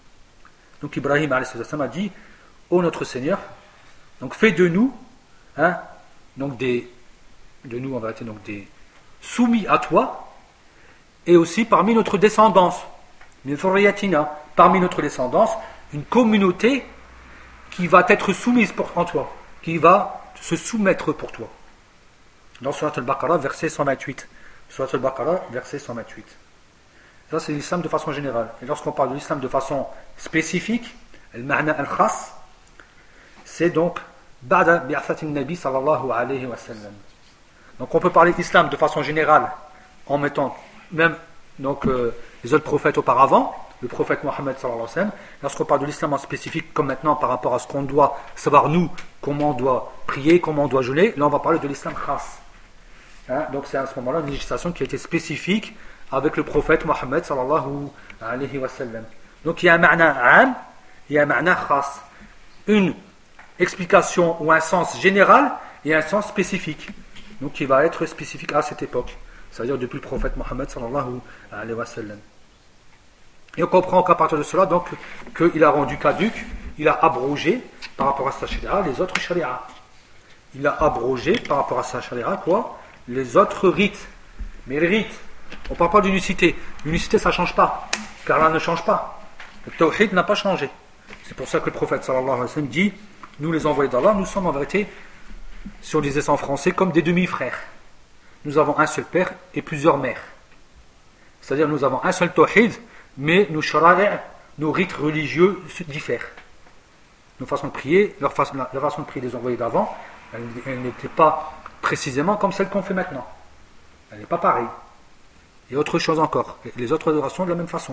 Donc Ibrahim alayhi salam a dit ô notre Seigneur, donc fais de nous hein, donc des de nous en vérité donc des soumis à toi et aussi parmi notre descendance min dhurriyyatina, parmi notre descendance une communauté qui va être soumise pour, en toi, qui va se soumettre pour toi. Dans Surat al-Baqarah, verset cent vingt-huit. Surat al-Baqarah, verset cent vingt-huit. Ça, c'est l'islam de façon générale. Et lorsqu'on parle de l'islam de façon spécifique, al-ma'na al-khas, c'est donc ba'da bi'athati an-nabi sallallahu alayhi wa sallam. Donc on peut parler d'islam de façon générale en mettant même donc, euh, les autres prophètes auparavant, le prophète Mohammed sallallahu alayhi wa sallam. Lorsqu'on parle de l'islam en spécifique, comme maintenant par rapport à ce qu'on doit savoir nous, comment on doit prier, comment on doit jeûner, là on va parler de l'islam khas. Hein, donc c'est à ce moment-là une législation qui a été spécifique avec le prophète Mohammed sallallahu alayhi wa sallam. Donc il y a un ma'na 'am, il y a un ma'na khas. Une explication ou un sens général et un sens spécifique. Donc qui va être spécifique à cette époque. C'est-à-dire depuis le prophète Mohammed sallallahu alayhi wa sallam. Et on comprend qu'à partir de cela, donc, qu'il a rendu caduc, il a abrogé par rapport à sa sharia les autres sharia. Il a abrogé par rapport à sa sharia quoi? Les autres rites. Mais les rites, on ne parle pas d'unicité. L'unicité ça ne change pas, car là ne change pas. Le tawhid n'a pas changé. C'est pour ça que le prophète sallallahu alayhi wa sallam dit nous les envoyés d'Allah, nous sommes en vérité, si on disait ça en français, comme des demi-frères. Nous avons un seul père et plusieurs mères. C'est-à-dire nous avons un seul tawhid, mais nos shara'i', nos rites religieux se diffèrent. Nos façons de prier, leur façon, la, la façon de prier des envoyés d'avant, elle, elle n'était pas précisément comme celle qu'on fait maintenant. Elle n'est pas pareille. Et autre chose encore, les autres adorations de la même façon.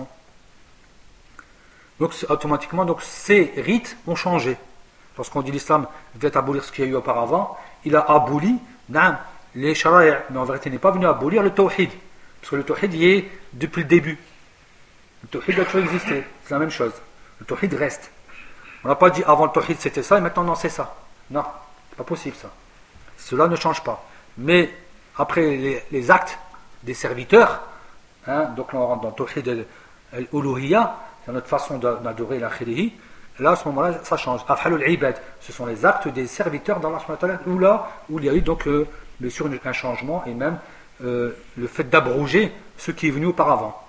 Donc automatiquement, donc, ces rites ont changé. Lorsqu'on dit l'islam vient abolir ce qu'il y a eu auparavant, il a aboli nan, les shara'i', mais en vérité il n'est pas venu abolir le tawhid. Parce que le tawhid y est depuis le début. Le tawhid a toujours existé, c'est la même chose. Le tawhid reste. On n'a pas dit avant le tawhid c'était ça et maintenant non c'est ça. Non, c'est pas possible ça. Cela ne change pas. Mais après les, les actes des serviteurs, hein, donc là on rentre dans le tawhid al-uluhiyya, c'est notre façon d'adorer la khilihi. Là à ce moment-là ça change. Afhalul ibad, ce sont les actes des serviteurs d'Allah subhanahu wa ta'ala, où là où il y a eu donc euh, bien sûr un changement et même euh, le fait d'abroger ce qui est venu auparavant.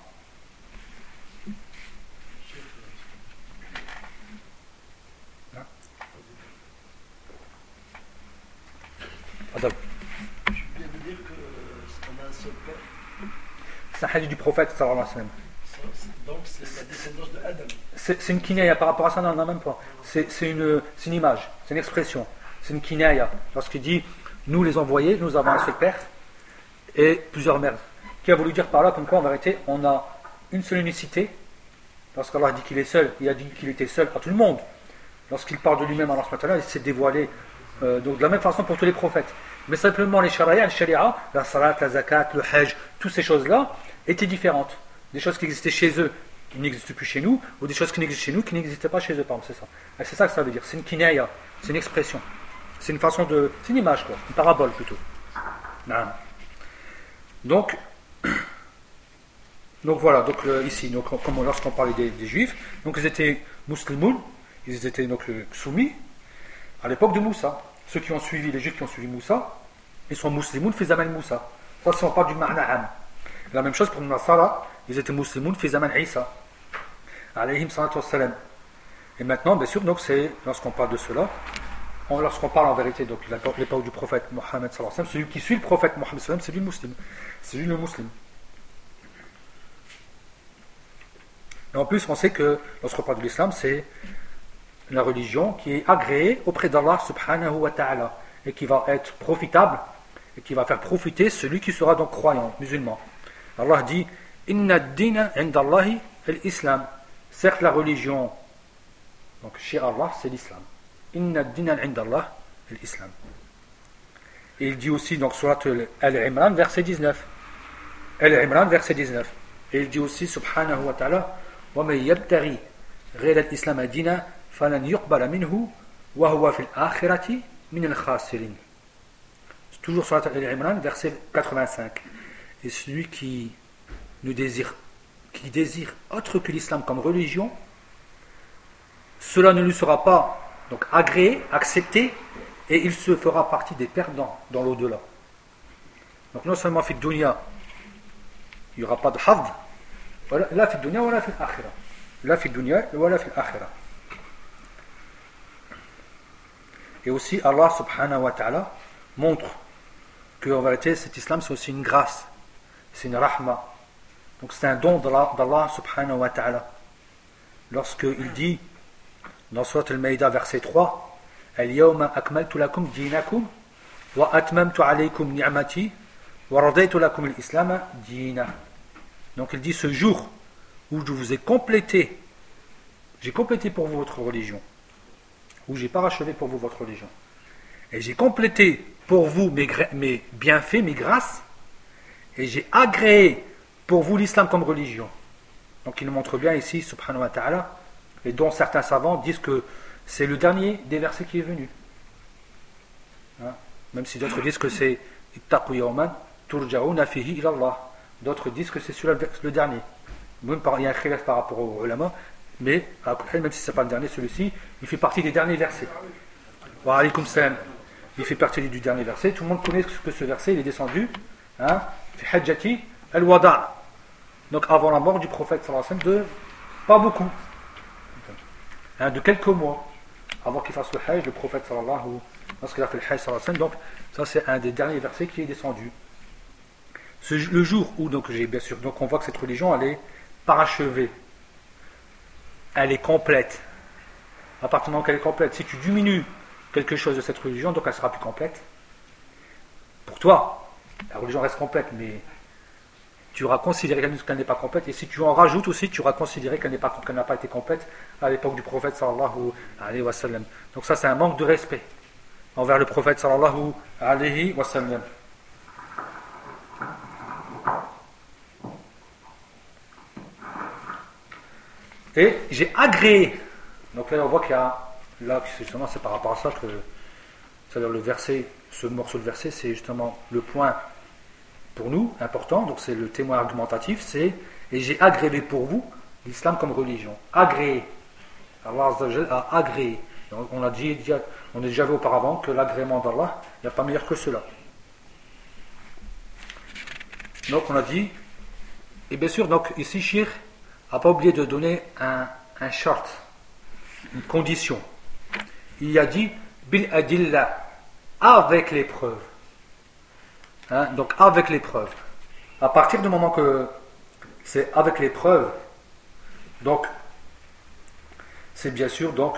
Je viens de dire qu'on a un seul père. C'est un hadith du prophète sallallahu alayhi wa sallam. Donc c'est la descendance de Adam. C'est, c'est une kinaya par rapport à ça, non, non même pas. C'est, c'est, une, c'est une image, c'est une expression. C'est une kinaya. Lorsqu'il dit nous les envoyés, nous avons un seul père et plusieurs mères. Qui a voulu dire par là comme quoi en vérité on a une seule unicité. Lorsqu'Allah dit qu'il est seul, il a dit qu'il était seul à tout le monde. Lorsqu'il parle de lui-même, Allah subhanahu wa ta'ala, il s'est dévoilé. Euh, donc de la même façon pour tous les prophètes. Mais simplement les shari'a, le sharia, la salat, la zakat, le hajj, toutes ces choses-là étaient différentes. Des choses qui existaient chez eux qui n'existent plus chez nous, ou des choses qui existent chez nous qui n'existaient pas chez eux. Pardon, c'est ça. Et c'est ça que ça veut dire. C'est une kinaya, c'est une expression. C'est une façon de. C'est une image, quoi. Une parabole plutôt. Non. Donc, donc voilà, donc euh, ici, donc, comme lorsqu'on parlait des, des juifs, donc ils étaient musulmans, ils étaient donc euh, soumis à l'époque de Moussa. Ceux qui ont suivi, les juifs qui ont suivi Moussa, ils sont musulmans fi zaman Moussa. Ça, si on parle du ma'na am. La même chose pour les Nasara, ils étaient musulmans fi zaman Isa. Alayhim salatu wassalam. Et maintenant, bien sûr, donc c'est, lorsqu'on parle de cela, on, lorsqu'on parle en vérité, donc l'époque du prophète Mohammed sallallahu alayhi wa sallam, celui qui suit le prophète Mohammed sallallahu alayhi wa sallam, c'est lui le musulman. C'est lui le musulman. Et en plus, on sait que lorsqu'on parle de l'islam, c'est la religion qui est agréée auprès d'Allah subhanahu wa ta'ala et qui va être profitable et qui va faire profiter celui qui sera donc croyant, musulman. Allah dit Inna ad-dina 'inda Allahi al-Islam. Certes, la religion donc chez Allah, c'est l'islam. Inna ad-dina 'inda Allah al-Islam. Et il dit aussi donc surat Al-Imran verset dix-neuf. Al-Imran verset dix-neuf. Et il dit aussi subhanahu wa ta'ala wa man yabtaghi ghayra al-islam dina falan yuqbala minhu wa huwa fil akhirati min al-khasirin. C'est toujours surat Al-Imran verset quatre-vingt-cinq. Et celui qui ne désire qui désire autre que l'islam comme religion, cela ne lui sera pas donc agréé, accepté, et il se fera partie des perdants dans l'au-delà. Donc non seulement fi dunya, il n'y aura pas de hafd, là fi dunya ou là fi l'akhira. Là fi dunya ou là fi l'akhira. Et aussi Allah subhanahu wa ta'ala montre que en vérité cet islam c'est aussi une grâce, c'est une rahma. Donc c'est un don d'Allah, d'Allah subhanahu wa ta'ala. Lorsqu'il dit dans Surat Al-Maïda verset trois, Al-yawma akmaltu lakum dinakum wa atmamtu alaykum ni'mati wa radaytu lakum al-islam dina. Donc il dit ce jour où je vous ai complété, j'ai complété pour vous votre religion, où j'ai parachevé pour vous votre religion, et j'ai complété pour vous mes, mes bienfaits, mes grâces, et j'ai agréé pour vous l'islam comme religion. Donc il nous montre bien ici, subhanahu wa ta'ala, et dont certains savants disent que c'est le dernier des versets qui est venu. Hein? Même si d'autres disent que c'est ittaqu yawman turja'una fihi ila Allah. D'autres disent que c'est celui-là le dernier. Même par, il y a un khilaf par rapport aux ulama, mais même si ce n'est pas le dernier, celui-ci, il fait partie des derniers versets. Wa alaykum salam. Il fait partie du dernier verset. Tout le monde connaît que ce verset, il est descendu. Hein? Fi hajjati al-wada'. Donc avant la mort du prophète sallallahu alayhi wa sallam, de pas beaucoup, hein, de quelques mois avant qu'il fasse le hajj, le prophète sallallahu, lorsqu'il a fait le hajj sallallahu alayhi wa sallam. Donc ça c'est un des derniers versets qui est descendu. Ce, le jour où, donc j'ai bien sûr, donc on voit que cette religion elle est parachevée, elle est complète. À partir du moment qu'elle est complète, si tu diminues quelque chose de cette religion, donc elle sera plus complète. Pour toi, la religion reste complète, mais tu auras considéré qu'elle n'est pas complète, et si tu en rajoutes aussi, tu auras considéré qu'elle n'est pas, qu'elle n'a pas été complète à l'époque du prophète sallallahu alayhi wa sallam. Donc ça c'est un manque de respect envers le prophète sallallahu alayhi wa sallam. Et j'ai agréé. Donc là on voit qu'il y a, là justement c'est par rapport à ça que, c'est-à-dire le verset, ce morceau de verset c'est justement le point pour nous, important, donc c'est le témoin argumentatif, c'est et j'ai agréé pour vous l'islam comme religion. Agréé. Allah Azza wa Jalla a agréé. Donc on a dit, on a déjà vu auparavant que l'agrément d'Allah, il n'y a pas meilleur que cela. Donc on a dit, et bien sûr, donc ici, Shir n'a pas oublié de donner un, un chart, une condition. Il a dit, bil adilla, avec les preuves. Hein, donc avec les preuves. À partir du moment que c'est avec les preuves, donc c'est bien sûr donc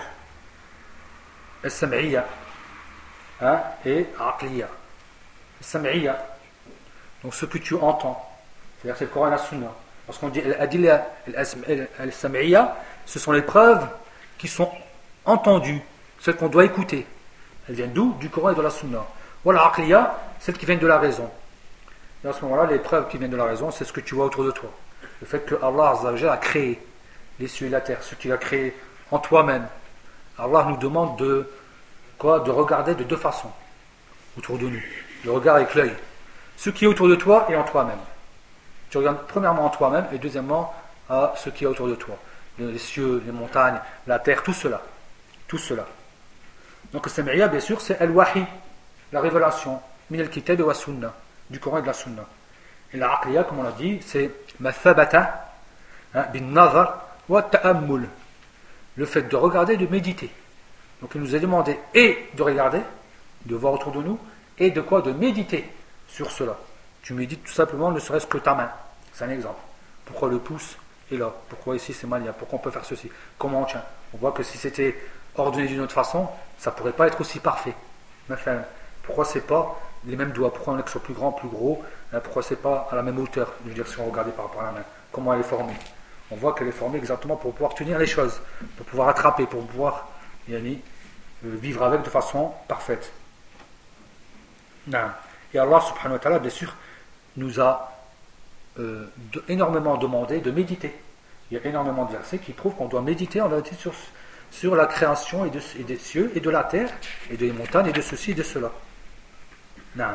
al-sam'iyya hein, et aqliya. Al-sam'iyya, donc ce que tu entends, c'est-à-dire c'est le Coran et la Sunna. Lorsqu'on dit al-adilla al-sam'iyya, ce sont les preuves qui sont entendues, celles qu'on doit écouter. Elles viennent d'où? Du Coran et de la Sunna. Voilà, aqliya, celles qui viennent de la raison. Et à ce moment-là, les preuves qui viennent de la raison, c'est ce que tu vois autour de toi. Le fait que Allah Azza wa Jalla a créé les cieux et la terre, ce qu'il a créé en toi-même. Allah nous demande de quoi? De regarder de deux façons autour de nous. Le regard avec l'œil. Ce qui est autour de toi et en toi-même. Tu regardes premièrement en toi-même et deuxièmement à ce qui est autour de toi. Les cieux, les montagnes, la terre, tout cela. Tout cela. Donc le sam'iyya, bien sûr, c'est al-wahi, la révélation, min al-kitab wa sunnah, du Coran et de la Sunna. Et la aqliya, comme on l'a dit, c'est ma thabata bin nazar wa ta'ammul, le fait de regarder et de méditer. Donc il nous est demandé et de regarder, de voir autour de nous, et de quoi? De méditer sur cela. Tu médites tout simplement, ne serait-ce que ta main. C'est un exemple. Pourquoi le pouce est là? Pourquoi ici c'est mal? Pourquoi on peut faire ceci? Comment on tient? On voit que si c'était ordonné d'une autre façon, ça ne pourrait pas être aussi parfait. Enfin, pourquoi c'est pas les mêmes doigts? Pourquoi on est que soit plus grand, plus gros? Pourquoi c'est pas à la même hauteur? Je veux dire, si on regardait par rapport à la main, comment elle est formée? On voit qu'elle est formée exactement pour pouvoir tenir les choses, pour pouvoir attraper, pour pouvoir yani, vivre avec de façon parfaite. Non. Et Allah subhanahu wa ta'ala, bien sûr, nous a euh, de, énormément demandé de méditer. Il y a énormément de versets qui prouvent qu'on doit méditer en vérité sur, sur la création et, de, et des cieux et de la terre et des montagnes et de ceci et de cela. Non.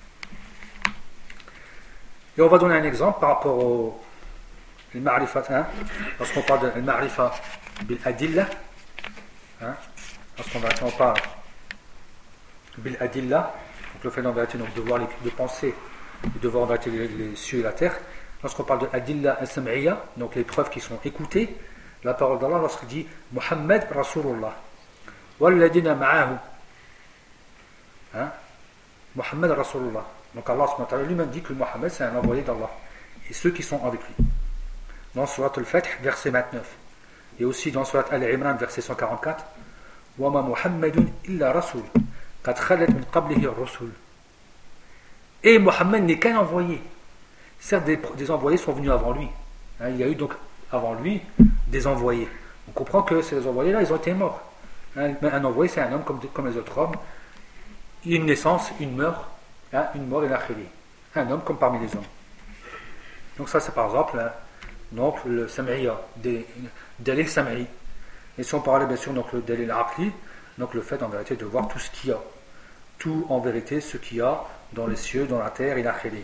Et on va donner un exemple par rapport au ma'rifa, hein, lorsqu'on parle de ma'rifa bil adilla, hein, lorsqu'on va on parle bil adilla, donc le fait en vérité donc de voir les, de penser et de voir en vérité les, les cieux et la terre. Lorsqu'on parle de adilla al-sam'iyya, donc les preuves qui sont écoutées, la parole d'Allah lorsqu'il dit Muhammad Rasulullah walladina ma'ahu, hein, Muhammad Rasulullah. Donc Allah subhanahu wa ta'ala lui-même dit que Muhammad c'est un envoyé d'Allah et ceux qui sont avec lui. Dans Surat al-Fath, verset vingt-neuf. Et aussi dans Surat al-Imran, verset cent quarante-quatre. وَمَا مُحَمَّدٌ إِلَّا رَسُولٌ قَدْ خَلَتْ مِنْ قَبْلِهِ الرُّسُلُ. Et Muhammad n'est qu'un envoyé. Certes, des, des envoyés sont venus avant lui. Hein, il y a eu donc avant lui des envoyés. On comprend que ces envoyés-là, ils ont été morts. Hein, un envoyé, c'est un homme comme, comme les autres hommes. Il y a une naissance, une meurt, hein, une mort et l'akhiri. Un homme comme parmi les hommes. Donc ça, c'est par exemple hein, donc le sam'iyya, dalil sam'i. Et si on parlait bien sûr donc le dalil aqli, donc le fait en vérité de voir tout ce qu'il y a, tout en vérité ce qu'il y a dans les cieux, dans la terre et l'akhiri.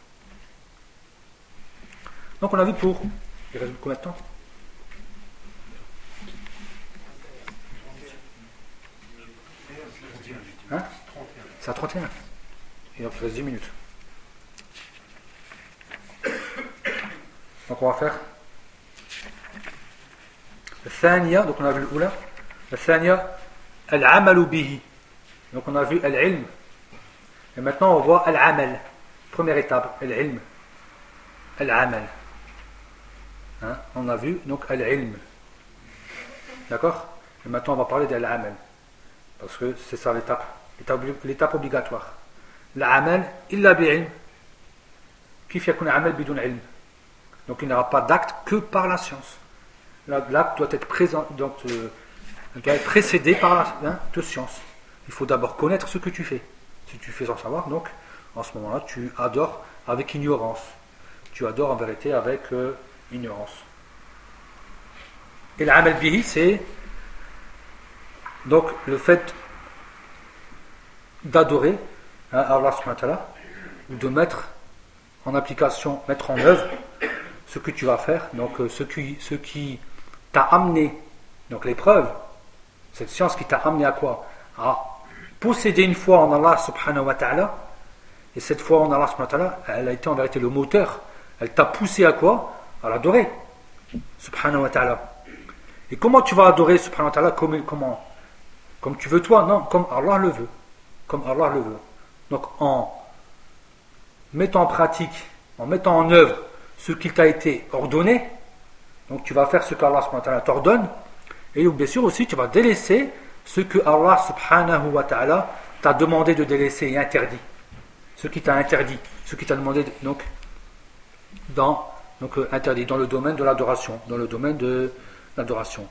Donc on a vu pour, il reste combien de temps? Hein? C'est à trente et un. Et donc il reste dix minutes. Donc on va faire le thaniya, donc on a vu le oula, le thaniya al-amalu bihi, donc on a vu al-ilm et maintenant on voit al-amal, Première étape, al-ilm, al-amal. Hein? On a vu, donc, al-ilm. D'accord? Et maintenant, on va parler de al-amal. Parce que c'est ça l'étape, l'étape, l'étape obligatoire. L'amal, illa bi'ilm. Kif yakun amal bidun ilm. Donc, il n'y aura pas d'acte que par la science. L'acte doit être présent, donc, euh, doit être précédé par la hein, de science. Il faut d'abord connaître ce que tu fais. Si tu fais sans savoir, donc, en ce moment-là, tu adores avec ignorance. Tu adores en vérité avec euh, ignorance. Et l'amal bihi, c'est donc le fait d'adorer hein, Allah subhanahu wa ta'ala, ou de mettre en application, mettre en œuvre ce que tu vas faire, donc euh, ce qui, ce qui t'a amené, donc l'épreuve, cette science qui t'a amené à quoi? À posséder une foi en Allah subhanahu wa ta'ala, et cette foi en Allah subhanahu wa ta'ala, elle a été en vérité le moteur, elle t'a poussé à quoi? À l'adorer, subhanahu wa ta'ala. Et comment tu vas adorer subhanahu wa ta'ala? Comme, comment? Comme tu veux toi? Non, comme Allah le veut. Comme Allah le veut. Donc en mettant en pratique, en mettant en œuvre ce qui t'a été ordonné, donc tu vas faire ce qu'Allah subhanahu wa ta'ala t'ordonne, et bien sûr aussi tu vas délaisser ce que Allah subhanahu wa ta'ala t'a demandé de délaisser et interdit. Ce qui t'a interdit, ce qui t'a demandé de, donc, dans, donc euh, interdit dans le domaine de l'adoration, dans le domaine de l'adoration.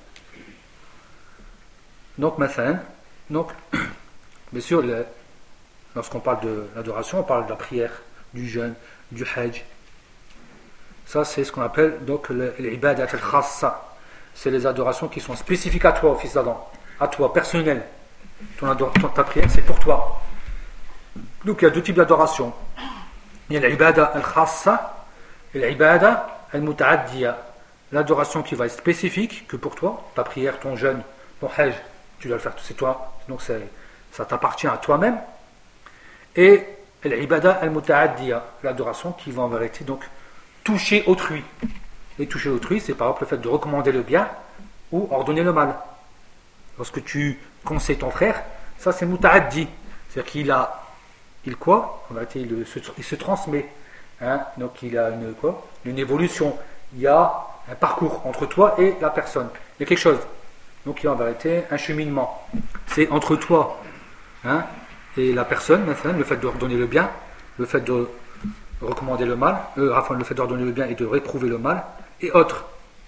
Donc maintenant, donc, bien sûr, le, lorsqu'on parle de l'adoration, on parle de la prière, du jeûne, du hajj. Ça, c'est ce qu'on appelle donc l'ibadat al-khassa. C'est les adorations qui sont spécifiques à toi, fils d'Adam, à toi, personnel. Ton ador- ton, ta prière, c'est pour toi. Donc, il y a deux types d'adoration. Il y a l'ibada al-khassa et l'ibada al-muta'addiya. L'adoration qui va être spécifique que pour toi, ta prière, ton jeûne, ton hajj, tu dois le faire, c'est toi. Donc, c'est, ça t'appartient à toi-même. Et l'ibada al-muta'addiya, l'adoration qui va en vérité donc toucher autrui. Et toucher autrui, c'est par exemple le fait de recommander le bien ou ordonner le mal. Lorsque tu conseilles ton frère, ça c'est muta'addi. C'est-à-dire qu'il a, il quoi? En vérité, il se, il se transmet. Hein? Donc il a une, quoi? Une évolution. Il y a un parcours entre toi et la personne. Il y a quelque chose. Donc il y a en vérité un cheminement. C'est entre toi hein, et la personne, le fait d'ordonner le bien, le fait de recommander le mal, euh, enfin le fait d'ordonner le bien et de réprouver le mal, et autres.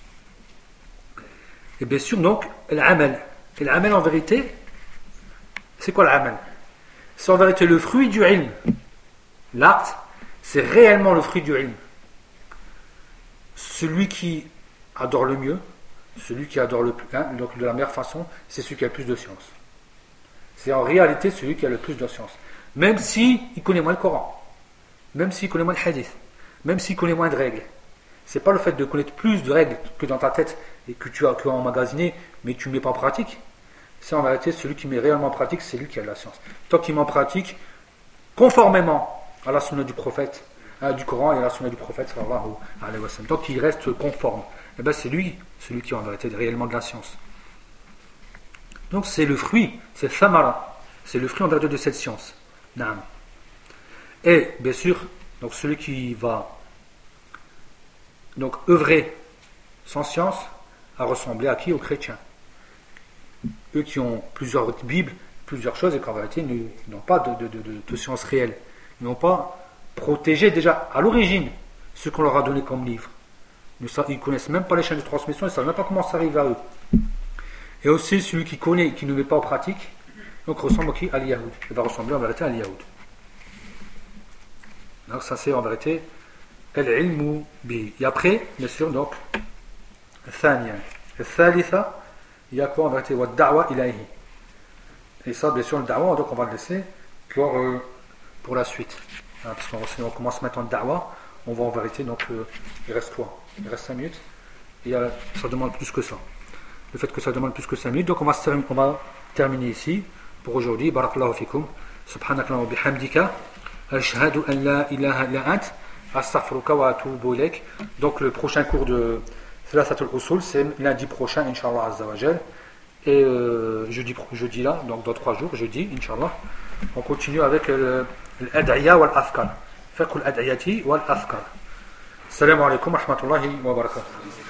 Et bien sûr, donc, l'amal. Et l'amal en vérité, c'est quoi l'amal? C'est en vérité le fruit du ilm. L'acte, c'est réellement le fruit du ilm. Celui qui adore le mieux, celui qui adore le plus, hein, donc de la meilleure façon, c'est celui qui a le plus de science. C'est en réalité celui qui a le plus de science. Même si il connaît moins le Coran, même s'il connaît moins le hadith, même s'il connaît moins de règles. C'est pas le fait de connaître plus de règles que dans ta tête et que tu as, que emmagasiné, mais que tu ne mets pas en pratique. C'est en réalité celui qui met réellement en pratique, c'est lui qui a de la science. Toi qui met en pratique conformément à la sunna du prophète, hein, du Coran et à la sunna du prophète, sallallahu alayhi wa sallam. Tant qu'il reste conforme, et ben c'est lui, celui qui a en vérité réellement de la science. Donc c'est le fruit, c'est thamara, c'est le fruit en vérité de cette science. Naam. Et bien sûr, donc celui qui va donc œuvrer sans science à ressembler à qui? Aux chrétiens. Eux qui ont plusieurs bibles, plusieurs choses et qu'en vérité ils n'ont pas de, de, de, de, de science réelle. Ils n'ont pas protégé déjà à l'origine ce qu'on leur a donné comme livre. Ils ne connaissent même pas les chaînes de transmission, ils ne savent même pas comment ça arrive à eux. Et aussi celui qui connaît et qui ne met pas en pratique, donc ressemble à qui? À l'Yahoud. Il va ressembler en vérité à l'Yahoud. Donc ça c'est en vérité al-ilmu bi. Et après, bien sûr, donc thaniya. Thalitha, il y a quoi en vérité? Wa da'wa ilayhi. Et ça, bien sûr, le da'wa, donc on va le laisser pour, euh, pour la suite. Hein, parce qu'on si on commence maintenant le da'wa, on va en vérité, donc euh, il reste quoi? Il reste cinq minutes. Et euh, ça demande plus que ça. Le fait que ça demande plus que cinq minutes, donc on va, on va terminer ici pour aujourd'hui. Barakallahu fikum. Subhanakallahu wa bihamdika. Ashhadu an la ilaha illa ant. Astaghfiruka wa atubu ilayk. Donc le prochain cours de Thalathatul Usul, c'est lundi prochain, Inch'Allah Azza wa Jal. Et euh, jeudi, jeudi là, donc dans trois jours, jeudi, Inch'Allah, on continue avec l'ad'iya wal afkar. فقه الأدعية والأذكار. السلام عليكم ورحمة الله وبركاته.